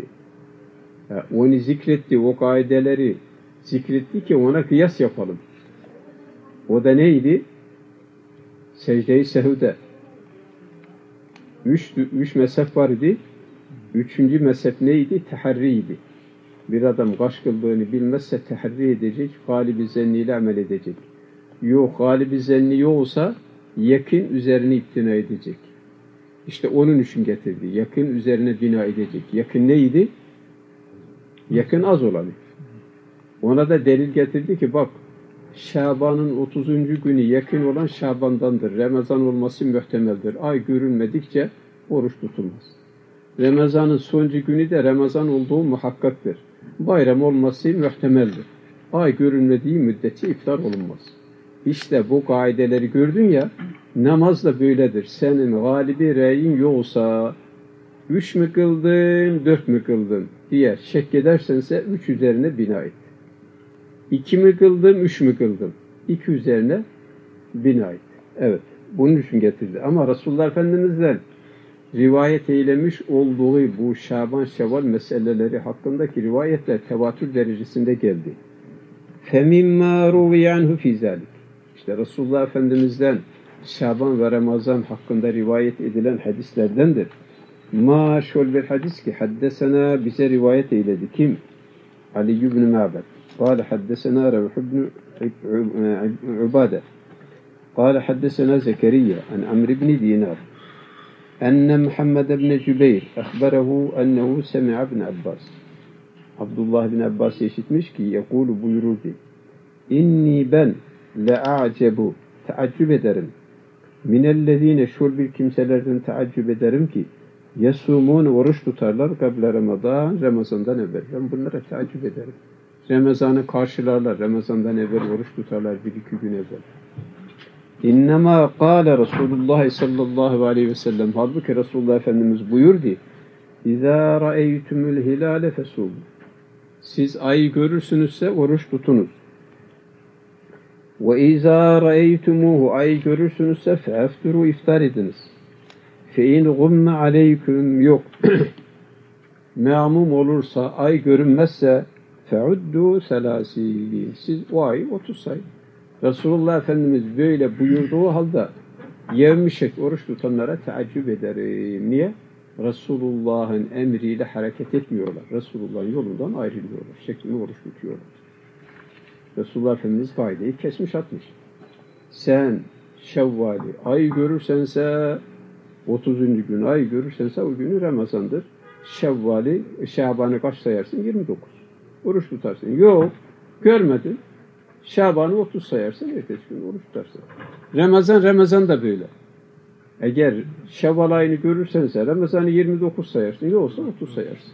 Onu zikretti, o kaideleri zikretti ki ona kıyas yapalım. O da neydi? Secde-i sehvde. Üç mezhep var idi. Üçüncü mezhep neydi? Teharriydi. Bir adam kaç kıldığını bilmezse teharri edecek, galibi zenniyle amel edecek. Yok, galibi zenni yoksa yakın üzerine iptina edecek. İşte onun için getirdi. Yakın üzerine bina edecek. Yakın neydi? Yakın az olanı. Ona da delil getirdi ki bak, Şaban'ın 30. günü yakın olan Şaban'dandır. Ramazan olması muhtemeldir. Ay görünmedikçe oruç tutulmaz. Ramazan'ın sonuncu günü de Ramazan olduğu muhakkaktır. Bayram olması muhtemeldir. Ay görünmediği müddetçe iftar olunmaz. İşte bu kaideleri gördün ya, namaz da böyledir. Senin galibi reyin yoksa 3 mü kıldın, 4 mü kıldın diye şek edersense 3 üzerine bina et. 2 mi kıldım, 3 mü kıldım? 2 üzerine bina et. Evet, bunun için getirdi. Ama Resulullah Efendimiz'den rivayet eylemiş olduğu bu Şaban Şevval meseleleri hakkındaki rivayetler tevatür derecesinde geldi. فَمِمَّا رُوِيَ عَنْهُ فِي ذَلِكِ İşte Resulullah Efendimiz'den Şaban ve Ramazan hakkında rivayet edilen hadislerdendir. Ma şöyle bir hadis ki haddesena bize rivayet eyledi. Kim? Ali ibn Ma'bad. قال حدثنا روح بن عبادة قال حدثنا زكريا عن عمرو بن دينار أن محمد بن جبير أخبره أنه سمع ابن عباس Abdullah bin Abbas işitmiş ki yekulu buyururdu. İnni ben le'acebu teaccüp ederim. Minellezine şul bir kimselerden teaccüp ederim ki yasumun oruç tutarlar kable Ramazan, Ramazan'dan evvel. Ben bunlara teaccüp ederim. Ramazan'ı karşılarlar. Ramazan'dan evvel oruç tutarlar 1-2 gün evvel. İnnemâ kâle Resulullah sallallahu aleyhi ve sellem. Halbuki Resulullah Efendimiz buyurdu. İzâ ra'eytümül hilâle fesûmû. Siz ayı görürsünüzse oruç tutunuz. Ve izâ ra'eytumuhu ayı görürsünüzse fe'eftirû iftar ediniz. Fe in gumme aleyküm yok. Me'mum olursa ay görünmezse fe'uddu selâsîn. Siz o ayı 30 sayın. Resulullah Efendimiz böyle buyurduğu halde yevmişek oruç tutanlara teaccüp ederim. Niye? Resulullah'ın emriyle hareket etmiyorlar. Resulullah'ın yolundan ayrılıyorlar. Şeklinde oruç tutuyorlar. Resulullah Efendimiz kaideyi kesmiş atmış. Sen Şevval'i ay görürsense 30. gün ay görürsense o günü Ramazan'dır. Şevval'i, Şaban'ı kaç sayarsın? 29. Oruç tutarsın. Yok, görmedin. Şaban'ı 30 sayarsın, ertesi gün oruç tutarsın. Ramazan da böyle. Eğer Şevval ayını görürsense Ramazan'ı 29 sayarsın, yoksa 30 sayarsın.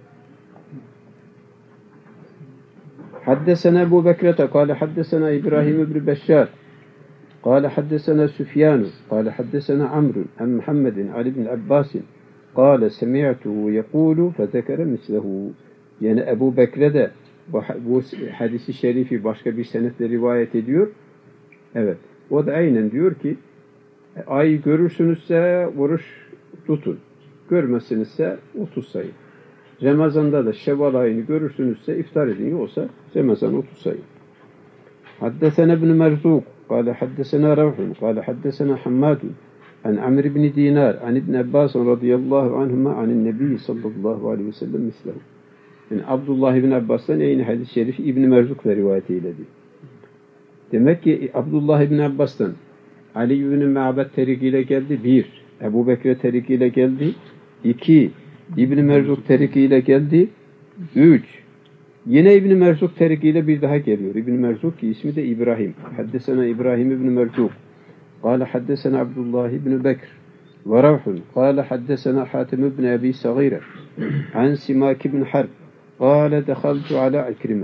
Haddesena Ebu Bekrete, kâle haddesena İbrahim ibn Beşşar, kâle haddesena Süfyanu, kâle haddesena Amrun, en Muhammedin, Ali ibn Abbasin, kâle semi'tuhu yekûlu fezekere mislehu. Yani Ebu Bekre de bu hadisi şerifi başka bir senetle rivayet ediyor. Evet. O da aynen diyor ki ay görürsünüzse oruç tutun. Görmezsinizse 30 sayın. Ramazan'da da Şevval ayını görürsünüzse iftar edin. Yoksa Ramazan 30 sayın. Haddesena ibn Merzuk kâle haddesena Ravhun kâle haddesena Hammadun an Amr ibn Dinar an ibn Abbas radıyallahu anhuma anin Nebi sallallahu aleyhi ve sellem mislehu. Yani Abdullah ibn Abbas'tan aynı hadis-i şerif İbn Merzuk ve rivayet eyledi. Demek ki Abdullah ibn Abbas'tan Ali ibn Ma'bad terikiyle geldi. 1. Ebu Bekre terikiyle geldi. 2. İbn Merzuk terikiyle geldi. 3. Yine İbn Merzuk terikiyle bir daha geliyor. İbn Merzuk ki ismi de İbrahim. Haddesena İbrahim ibn Merzuk. Kâle haddesena Abdullah ibn Bekr. Ve Ravhun. Kâle haddesena Hatim ibn Ebi Sagire. An Simak ibn Harb. Kâle dehaltu ala İkrime.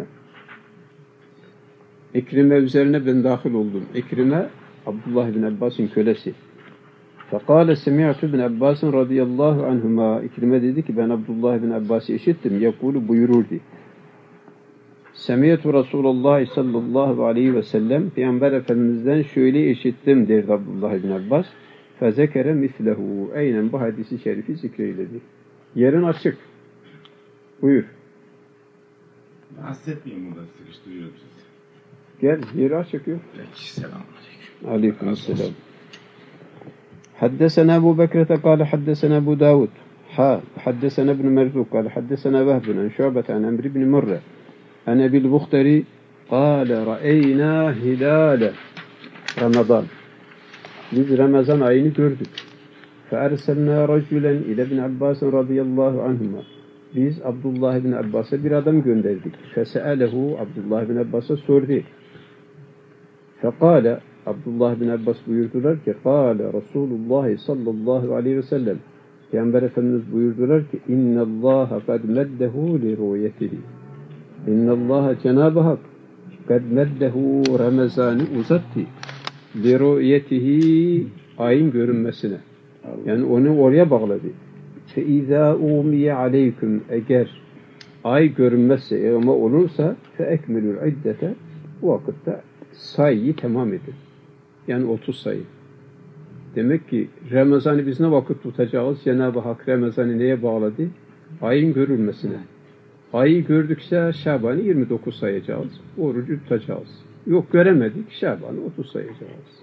İkrime üzerine ben dahil oldum. İkrime Abdullah bin Abbas'ın kölesi. Fekâle semi'tu bin Abbas'ın radıyallahu anhuma. İkrime dedi ki ben Abdullah bin Abbas'ı işittim. Yekûlu buyururdu. Semi'tu Resulullah sallallahu aleyhi ve sellem. Peygamber Efendimiz'den şöyle işittim derdi Abdullah bin Abbas. Fezekere mislehu. Aynen bu hadisi şerifi zikreyledi. Yerin açık. Buyur. Bahsetmeyeyim burada sıkıştırıyorum sizi. Gel, yeri açık yok. Peki, selamünaleyküm. Aleykümselam. Haddesena Ebu Bekir'te kâle haddesena Ebu Davud. Haddesena ibn Merzuk kâle haddesena Vehbun en Şu'bet en Emr ibn Murre en Ebil Buhtari kâle ra'eynâ hilâle Ramazan. Biz Ramazan ayını gördük. فَاَرْسَلْنَا رَجُلًا اِلَى بْنِ عَبَّاسٍ رَضِيَ اللّٰهُ عَنْهُمَا. Biz Abdullah bin Abbas'a bir adam gönderdik. فَسَأَلَهُ Abdullah bin Abbas'a sordu. فَقَالَ Abdullah bin Abbas buyurdular ki قَالَ Resulullah sallallahu aleyhi ve sellem Peygamber Efendimiz buyurdular ki اِنَّ اللّٰهَ قَدْ مَدَّهُ لِرُؤْيَتِهِ اِنَّ اللّٰهَ Cenab-ı Hak قَدْ مَدَّهُ Ramazan'ı uzattı لِرُؤْيَتِهِ ayın görünmesine. Yani onu oraya bağladı. فَاِذَا اُوْمِيَ عَلَيْكُمْ eğer ay görünmezse ama olursa فَاَكْمِلُوا الْعِدَّةَ bu vakitte sayıyı tamam edin. Yani 30 sayı. Demek ki Ramazan'ı biz ne vakit tutacağız? Cenab-ı Hak Ramazan'ı neye bağladı? Ayın görülmesine. Ayı gördükse Şaban'ı 29 sayacağız. Orucu tutacağız. Yok göremedik Şaban'ı 30 sayacağız.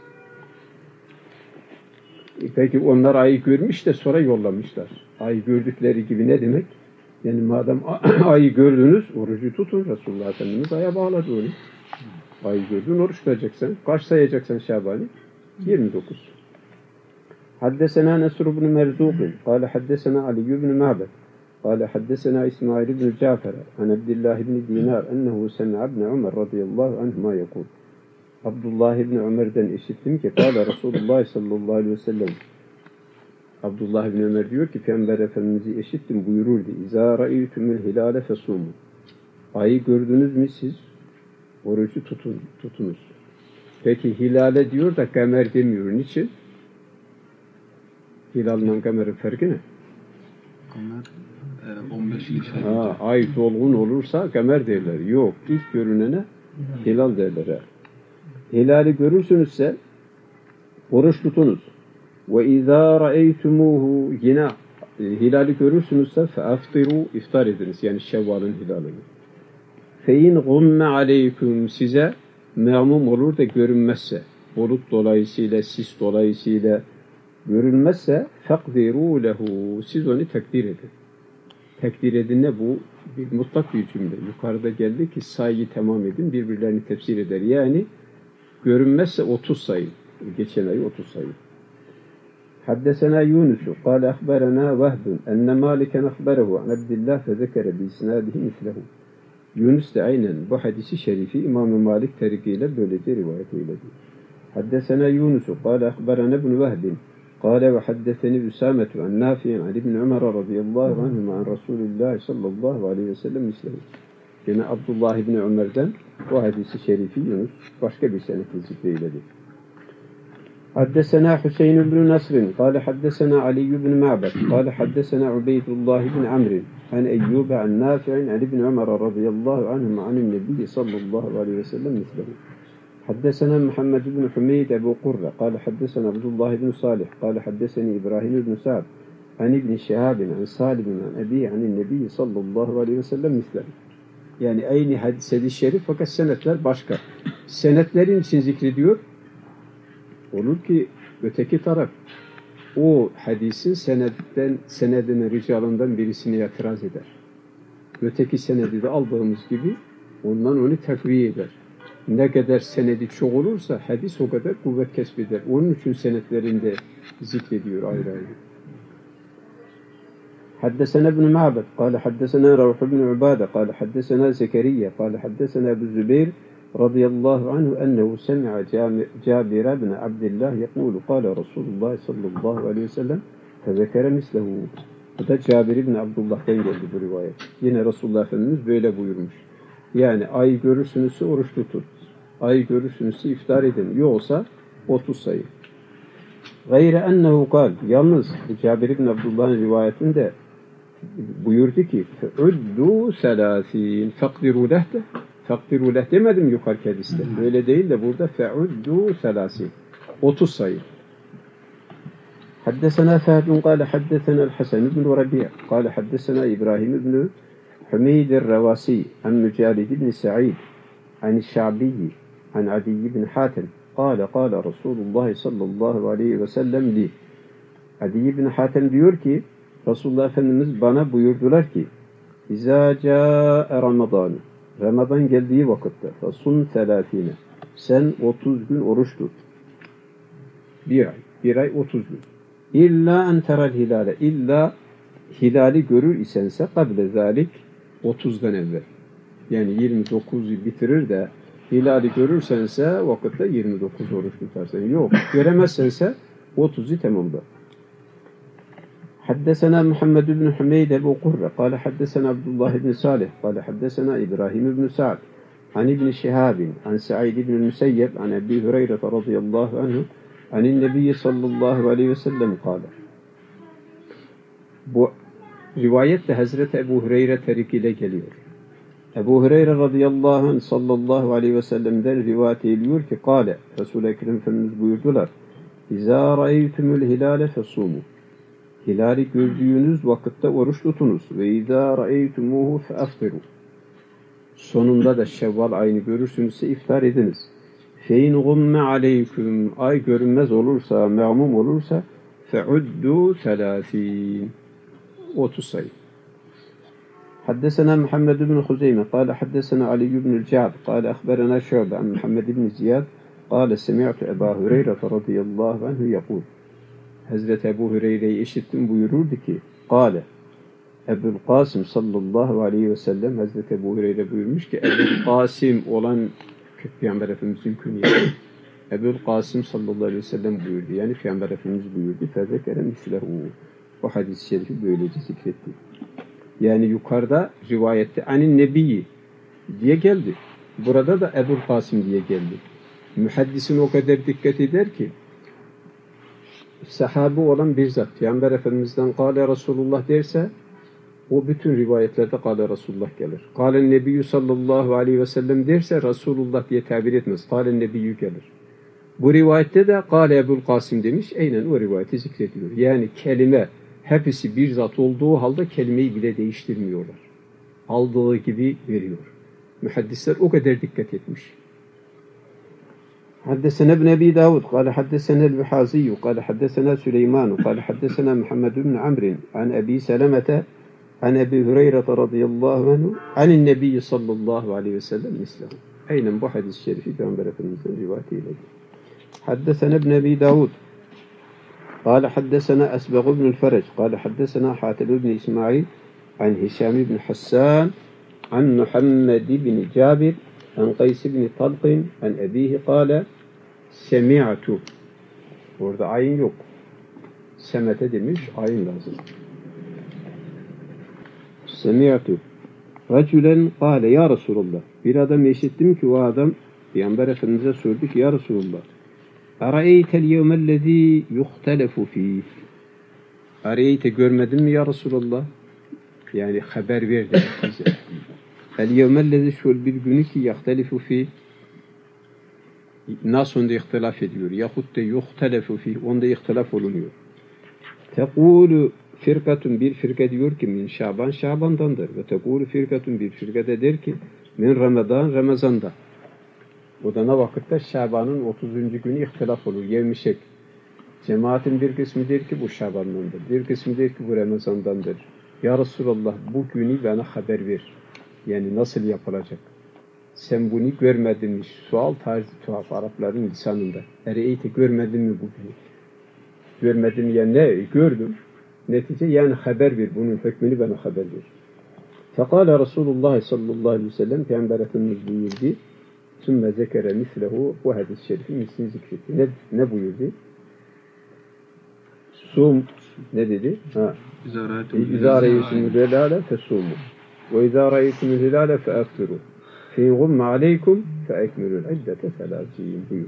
Peki onlar ayı görmüş de sonra yollamışlar. Ayı gördükleri gibi ne demek? Yani madem ayı gördünüz orucu tutun. Resulullah Efendimiz aya bağladı onu. Ayı gördün oruç tutacaksın. Kaç sayacaksın Şaban'ı? 29. Haddesena Nesr ibn Merzuq قال حدثنا علي بن معبد قال حدثنا إسماعيل بن جعفر عن عبد الله بن دينار أنه سمع ابن عمر رضي الله عنهما يقول Abdullah ibn Ömer'den işittim ki قال Resulullah sallallahu aleyhi ve sellem Abdullah ibn Ömer diyor ki Peygamber Efendimiz'i işittim buyururdu. İzâ ra'eytümül hilâle fesûmû. Ayı gördünüz mü siz? Orucu tutunuz. Peki hilale diyor da kamer demiyor. Niçin? Hilal'la kamerin farkı ne? Kamer 15 işaret. Ay dolgun olursa kamer derler. Yok. İlk görünene hilal derler. Hilali görürsünüzse oruç tutunuz. Ve izâ ra'eytumuhu yine hilali görürsünüzse feaftiru iftar ediniz. Yani Şevval'ın hilalini. Fein gumme aleyküm size memum olur da görünmezse bulut dolayısıyla sis dolayısıyla görünmezse fakdiru lehu siz onu takdir edin. Takdir edin ne bu? Bir mutlak bir cümle. Yukarıda geldi ki sayıyı tamam edin birbirlerini tefsir eder. Yani görünmezse 30 sayı. Geçen ay 30 sayı. حدثنا يونس قال أخبرنا وهب أن مالكا أخبره عن عبد الله فذكر بإسناده مثله. Yunus de aynen bu hadisi şerifi İmam-ı Malik tarikiyle böylece rivayet eyledi. Haddesena Yunus قال أخبرنا ابن وهب قال وحدثني أسامة عن نافع عن ابن عمر رضي الله عنهما عن رسول الله صلى الله عليه وسلم مثله. Yine Abdullah ibn Ömer'den bu hadisi şerifi Yunus başka bir senetle zikreyledi. حدثنا حسين بن نصر قال حدثنا علي بن معبد قال حدثنا عبيد الله بن عمرو عن أيوب عن نافع عن ابن عمر رضي الله عنهما عن النبي صلى الله عليه وسلم مثله. حدثنا محمد بن حميد أبو قرة قال حدثنا عبد الله بن صالح قال حدثني إبراهيم بن سعد عن ابن شهاب عن سالم عن أبيه عن النبي صلى الله عليه وسلم مثله. Yani aynı hadis-i şerif fakat senetler başka. Senetlerin için zikrediyor. Olur ki öteki taraf o hadisin senedinin ricalından birisine itiraz eder. Öteki senedi de aldığımız gibi ondan onu takviye eder. Ne kadar senedi çok olursa hadis o kadar kuvvet kesbeder. Onun için senetlerinde zikrediyor ayrı ayrı. حدثنا ابن معبد قال حدثنا روح بن عبادة قال حدثنا زكريا قال حدثنا أبو الزبير رضي الله عنه أنه سمع جابر بن عبد الله يقول قال رسول الله صلى الله عليه وسلم فذكر مثله. Bu da Cabir ibn Abdullah'tan geldi bu rivayet. Yine Resulullah Efendimiz böyle buyurmuş. Yani ay görürsünüzse oruç tutun. Ay görürsünüzse iftar edin. Yoksa 30 sayı. Gayre ennehu kal. Yalnız Cabir ibn Abdullah'ın rivayetinde buyurdu ki fe'uddu selâsîn fakdiru lehte. Fakdiru leh demedim yukarıki hadiste. Böyle değil de burada fe'uddu selâsîn. 30 sayı. حدثنا فهد قال حدثنا الحسن بن ربيع قال حدثنا إبراهيم بن حميد الرواسي عن مجالد بن سعيد عن الشعبي عن عدي بن حاتم قال رسول الله صلى الله عليه وسلم لي. Adi bin Hatem diyor ki Resulullah Efendimiz bana buyurdular ki İzâ câe Ramazân Ramazan geldiği vakitte fasum 30 sen 30 gün oruç tut. Bir ay. Bir ay 30 gün. İlla en teral hilale. İlla hilali görür isense kable zalik 30'dan evvel. Yani 29'u bitirir de hilali görürsense vakitte 29 oruç tutarsan. Yok. Göremezsense 30'u tamamla. حدثنا محمد بن حميد أبو قرة قال حدثنا عبد الله بن صالح قال حدثنا إبراهيم بن سعد عن ابن شهاب عن سعيد بن المسيب عن أبي هريرة رضي الله عنه عن النبي صلى الله عليه وسلم قال. Bu rivayette Hazreti Ebu Hureyre terik ile geliyor. Ebu Hureyre radıyallahu anh sallallahu aleyhi ve sellem'den rivayet ediliyor ki kâle, Resul-i Ekrem Efendimiz buyurdular. İzâ ra'eytümül hilâle fesûmû. Hilali gördüğünüz vakitte oruç tutunuz. Ve izâ ra'eytümûhû feaftirû. Sonunda da Şevval ayını görürsünüzse iftar ediniz. Fein gumme aleyküm. Ay görünmez olursa, me'mum olursa fe'uddû 30. 30 sayı. حدثنا محمد بن خزيمة قال حدثنا علي بن الجعد قال أخبرنا شعبة عن محمد بن زياد قال سمعت أبا هريرة رضي الله عنه يقول Hazreti Ebu Hureyre'yi işittim buyururdu ki Kale Ebul Kasım sallallahu aleyhi ve sellem Hazreti Ebu Hureyre buyurmuş ki Ebul Kasım olan Peygamber Efendimiz'in künyesi Ebul Kasım sallallahu aleyhi ve sellem buyurdu. Yani Peygamber Efendimiz buyurdu. Fezekere mislehu. O hadis-i şerifi böylece zikretti. Yani yukarıda rivayette anin nebiyi diye geldi. Burada da Ebul Kasım diye geldi. Mühaddisin o kadar dikkat eder ki sahabe olan bir zat Peygamber Efendimiz'den Kâle Resulullah derse o bütün rivayetlerde Kâle Resulullah gelir. Kâle Nebiyyü sallallahu aleyhi ve sellem derse Resulullah diye tabir etmez. Kâle Nebiyyü gelir. Bu rivayette de Kâle Ebul Kasım demiş. Aynen o rivayeti zikrediyor. Yani kelime hepsi bir zat olduğu halde kelimeyi bile değiştirmiyorlar. Aldığı gibi veriyor. Mühaddisler o kadar dikkat etmiş. حدثنا ابن أبي داود قال حدثنا البحازي قال حدثنا سليمان قال حدثنا محمد بن عمرو عن أبي سلمة عن أبي هريرة رضي الله عنه عن النبي صلى الله عليه وسلم مثله. أين بحد الشريف بأنبر في روايته إليه. حدثنا ابن أبي داود قال حدثنا أسبغ بن الفرج قال حدثنا حاتم بن إسماعيل عن هشام بن حسان عن محمد بن جابر عن قيس بن طلق عن أبيه قال سمعت. Orada ayın yok. Semete demiş, ayın lazım. Semi'tu racülen kâle ya Resulullah. Bir adam işittim ki o adam Peygamber Efendimiz'e sordu ki ya Resulullah. Ara'eytel yevmellezî yuhtelefu fîh. Ara'eyte görmedin mi ya Resulullah? Yani haber verdi bize. El yevmellezî şöyle bir günü ki yahtelefu fîh. Nasıl onda ihtilaf ediyor? Yahut da yuhtelefu fîh. Onda ihtilaf olunuyor. Tekûlü firkatun bir firka diyor ki min Şaban Şaban'dandır. Ve tekûlü firkatun bir firka da der ki min Ramazan Ramazan'da. O da ne vakitte Şaban'ın 30. günü ihtilaf olur. Yevmişek. Cemaatin bir kısmı der ki bu Şaban'dandır. Bir kısmı der ki bu Ramazan'dandır. Ya Resulallah bu günü bana haber ver. Yani nasıl yapılacak? Sen bunu görmedin mi? Sual tarzı tuhaf Arapların lisanında. Ereğite görmedin mi bu günü? Görmedim ya ne? Gördüm. Netice yani haber ver. Bunun hükmünü bana haber ver. Fekale Resulullah sallallahu aleyhi ve sellem Peygamber Efendimiz buyurdu. Sümme zekere mislehu bu hadis-i şerifin mislini zikretti. Ne buyurdu? Sum ne dedi? İzâ reyyüsümü helâle fesûmû. Ve izâ reyyüsümü helâle feaftirû. Fî gumme aleykum feekmilûl iddete selâsîn buyurdu.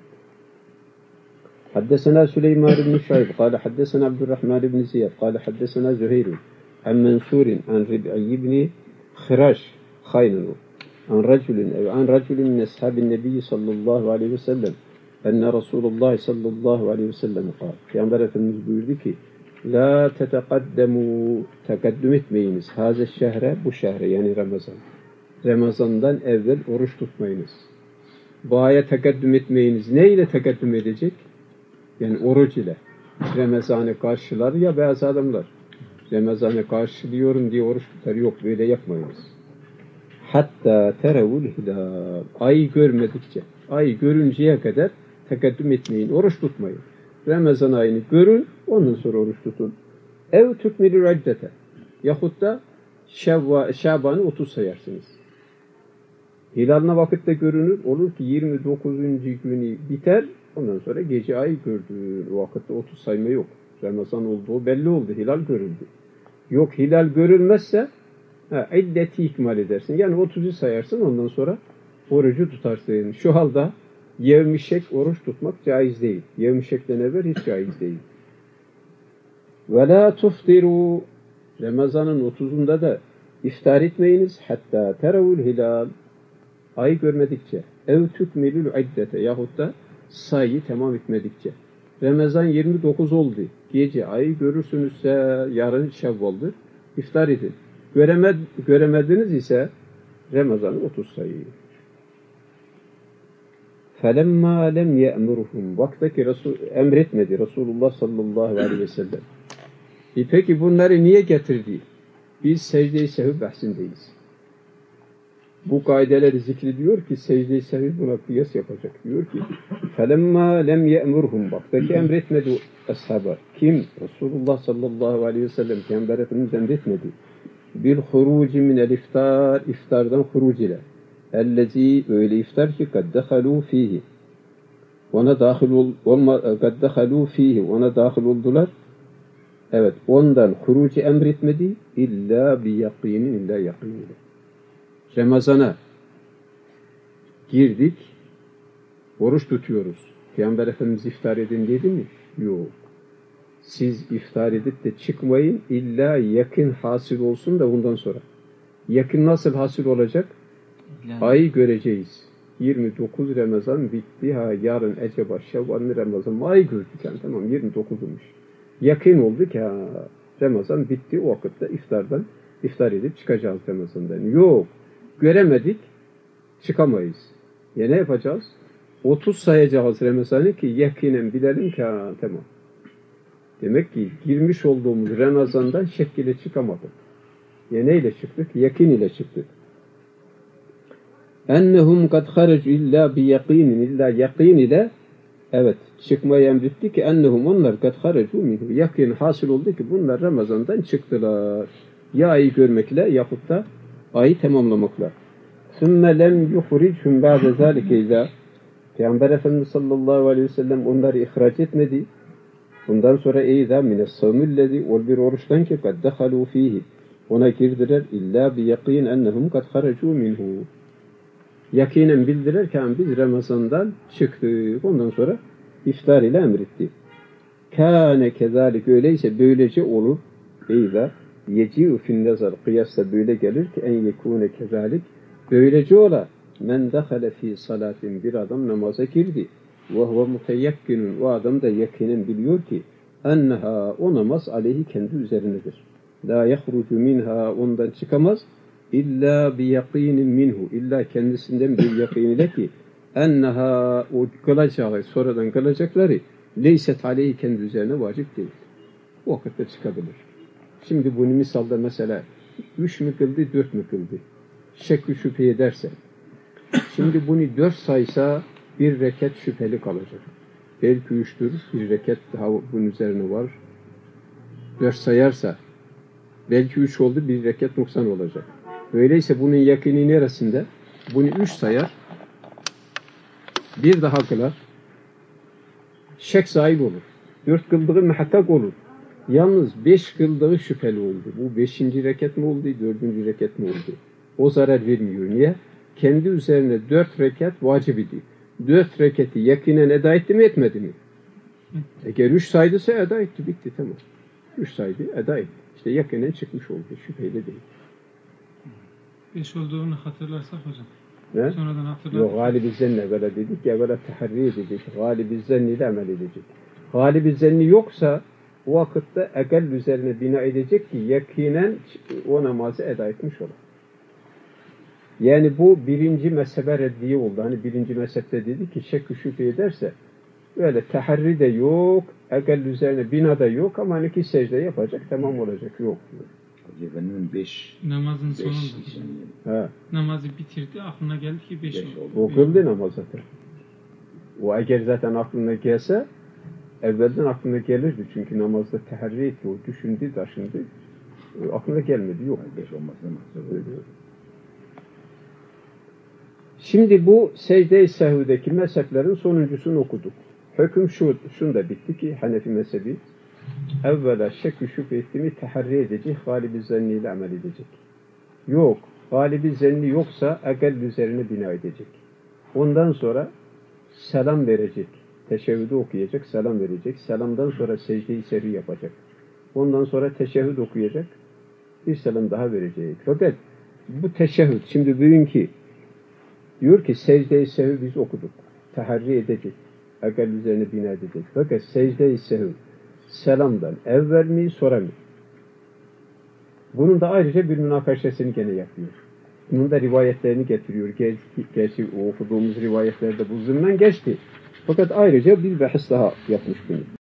حدثنا سليمان بن شعيب قال حدثنا عبد الرحمن بن زياد قال حدثنا زهير عن منصور عن ربعي بن خراش خينو عن رجل من أصحاب النبي صلى الله عليه وسلم أن رسول الله صلى الله عليه وسلم قال Peygamber Efendimiz buyurdu ki la tetekaddamu tekaddüm etmeyiniz haze şehre bu şehre yani Ramazan'dan evvel oruç tutmayınız. Bu aya tekaddüm etmeyiniz. Ne ile tekaddüm edecek? Yani oruç ile. Ramazan'ı karşılar ya bazı adamlar. Ramazan'ı karşılıyorum diye oruç tutar. Yok böyle yapmayınız. Hatta terevul hilal. Ayı görmedikçe, ayı görünceye kadar tekaddüm etmeyin. Oruç tutmayın. Ramazan ayını görün, ondan sonra oruç tutun. Ev tükmilü iddete. Yahut da Şaban'ı 30 sayarsınız. Hilalına vakitte görünür. Olur ki 29. günü biter. Ondan sonra gece ay gördüğü vakitte 30 sayma yok. Ramazan olduğu belli oldu. Hilal görüldü. Yok hilal görülmezse iddeti ikmal edersin. Yani 30'u sayarsın, ondan sonra orucu tutarsın. Şu halde yevmi şek oruç tutmak caiz değil. Yevmi şekten evvel hiç caiz değil. Ve la tuftiru, Ramazan'ın 30'unda da iftar etmeyiniz. Hatta teravul hilal, ay görmedikçe. Ev tükmilül iddete, yahut da sayıyı tamam etmedikçe. Ramazan 29 oldu. Gece ayı görürsünüzse yarın Şevval'dır. İftar edin. Göremediniz ise Ramazan'ı 30 sayıyı. فَلَمَّا لَمْ يَأْمُرُهُمْ, vaktaki emretmedi Resulullah sallallahu aleyhi ve sellem. Peki bunları niye getirdi? Biz secde-i sehv bahsindeyiz. Bu kaideleri zikrediyor ki secde-i sehv buna kıyas yapacak. Diyor ki فَلَمَّا لَمْ يَأْمُرْهُمْ, vaktaki emretmedi ashaba. Kim? Resulullah sallallahu aleyhi ve sellem Peygamber Efendimiz emretmedi. بِالْخُرُوجِ مِنَ الْاِفْتَارِ, iftardan huruc ile. اَلَّذ۪ي, öyle iftar ki قَدْ دَخَلُوا ف۪يهِ, ona dahil oldular. Evet, ondan hurucu emretmedi. İlla bi yakinin, illa yakiniyle. Ramazana girdik, oruç tutuyoruz. Peygamber Efendimiz iftar edin dedi mi? Yok. Siz iftar edip de çıkmayın, illa yakın hasıl olsun da ondan sonra. Yakın nasıl hasıl olacak? Ayı göreceğiz. 29 Ramazan bitti. Yarın acaba Şevval'ın Ramazan ayı gördük yani, tamam 29'umuş. Yakın oldu ki Ramazan bitti, o vakitte iftar edip çıkacağız Ramazan'dan. Yok. Göremedik. Çıkamayız. Ya ne yapacağız? 30 sayacağız Ramazan'ı ki yakinen bilelim ki tamam. Demek ki girmiş olduğumuz Ramazan'dan şek ile çıkamadık. Ya neyle çıktık? Yakin ile çıktık. Ennehum kad haracu illa bi yakinin, illa yakin ile evet çıkmayı emretti ki ennehum, onlar kad haracu minhu, yakin hasıl oldu ki bunlar Ramazan'dan çıktılar. Ya ayı görmekle yahut da ayı tamamlamakla. Sümme lem yuhrichum ba'de zâlike izâ, Peygamber Efendimiz sallallahu aleyhi ve sellem onları ihraç etmedi. Bundan sonra eyza mine's-savmillezî, ol bir oruçtan ki kad dehalû fîhî, ona girdiler illa bi yakin ennehum kad haracu minhu. Yakinen bildirirken biz Ramazan'dan çıktık. Ondan sonra iftar ile emretti. Kâne kezalik, öyleyse böylece olur. Eyza yeci'u fin nazar, kıyasla böyle gelir ki en yekûne kezalik, böylece ola. Men dehale fi salatin, bir adam namaza girdi. Ve huve muteyekkinun, o adam da yakinen biliyor ki enneha, o namaz aleyhi kendi üzerinedir. La yahrucu minha, ondan çıkamaz. İlla bi yakinin minhu, illa kendisinden bir yakin ile ki enneha, o kılacağı, sonradan kılacakları leyset aleyhi, kendi üzerine vacip değil. O vakitte çıkabilir. Şimdi bunu misalda mesela 3 mü kıldı, 4 mü kıldı? Şek-i şüphe ederse. Şimdi bunu 4 saysa bir rekat şüpheli kalacak. Belki 3'tür, bir rekat daha bunun üzerine var. 4 sayarsa belki 3 oldu, bir rekat noksan olacak. Öyleyse bunun yakini neresinde? Bunu 3 sayar, bir daha kılar, şek sahibi olur. 4 kıldığı muhakkak olur. Yalnız 5 kıldığı şüpheli oldu. Bu 5. rekat mı oldu, 4. rekat mı oldu? O zarar vermiyor. Niye? Kendi üzerine 4 rekat vacip idi. 4 rekatı yakinen eda etti mi, etmedi mi? Eğer 3 saydıysa eda etti, bitti, tamam. 3 saydı, eda etti. İşte yakinen çıkmış oldu, şüpheyle değil. 5 olduğunu hatırlarsak hocam. Ne? Sonradan hatırladık. Yok, galibi zenne evvela dedik ya, evvela teharri edecek. Galibi zenniyle amel edecek. Galibi zenni yoksa o vakitte ekal üzerine bina edecek ki yakinen o namazı eda etmiş olur. Yani bu birinci mezhebe reddiye oldu. Hani birinci mezhepte dedi ki şek-i şüphe ederse öyle teharri de yok, ekal üzerine bina da yok ama hani ki secde yapacak, tamam olacak, yok diyor. Efendim 5 Namazın sonunda. Ha. Namazı bitirdi, aklına geldi ki 5 oldu. O kıldı namaz zaten. O eğer zaten aklına gelse Evvelden aklına gelirdi çünkü namazda teherri etti, o düşündü, taşındı. Aklına gelmedi, yok. 5 olmasına mahsur. Şimdi bu secde-i sehvdeki mezheplerin sonuncusunu okuduk. Hüküm şunda bitti ki Hanefi mezhebi evvela şek-i şüphe ettiğimi teherri edecek, galibi zenniyle amel edecek. Yok, galibi zenni yoksa akıl üzerine bina edecek. Ondan sonra selam verecek. Teşehhüdü okuyacak, selam verecek. Selamdan sonra secde-i sehvi yapacak. Ondan sonra teşehhüd okuyacak. Bir selam daha verecek. Fakat bu teşehhüd, şimdi bugünkü diyor ki secde-i sehvi biz okuduk. Teherri edecek. Akıl üzerine bina edecek. Fakat secde-i sehvi selamdan evvel mi sonra mı? Bunun da ayrıca bir münakaşasını gene yapıyor. Bunun da rivayetlerini getiriyor. Gerçi o okuduğumuz rivayetlerde bu zımnen geçti. Fakat ayrıca bir bahis daha yapmış bunu.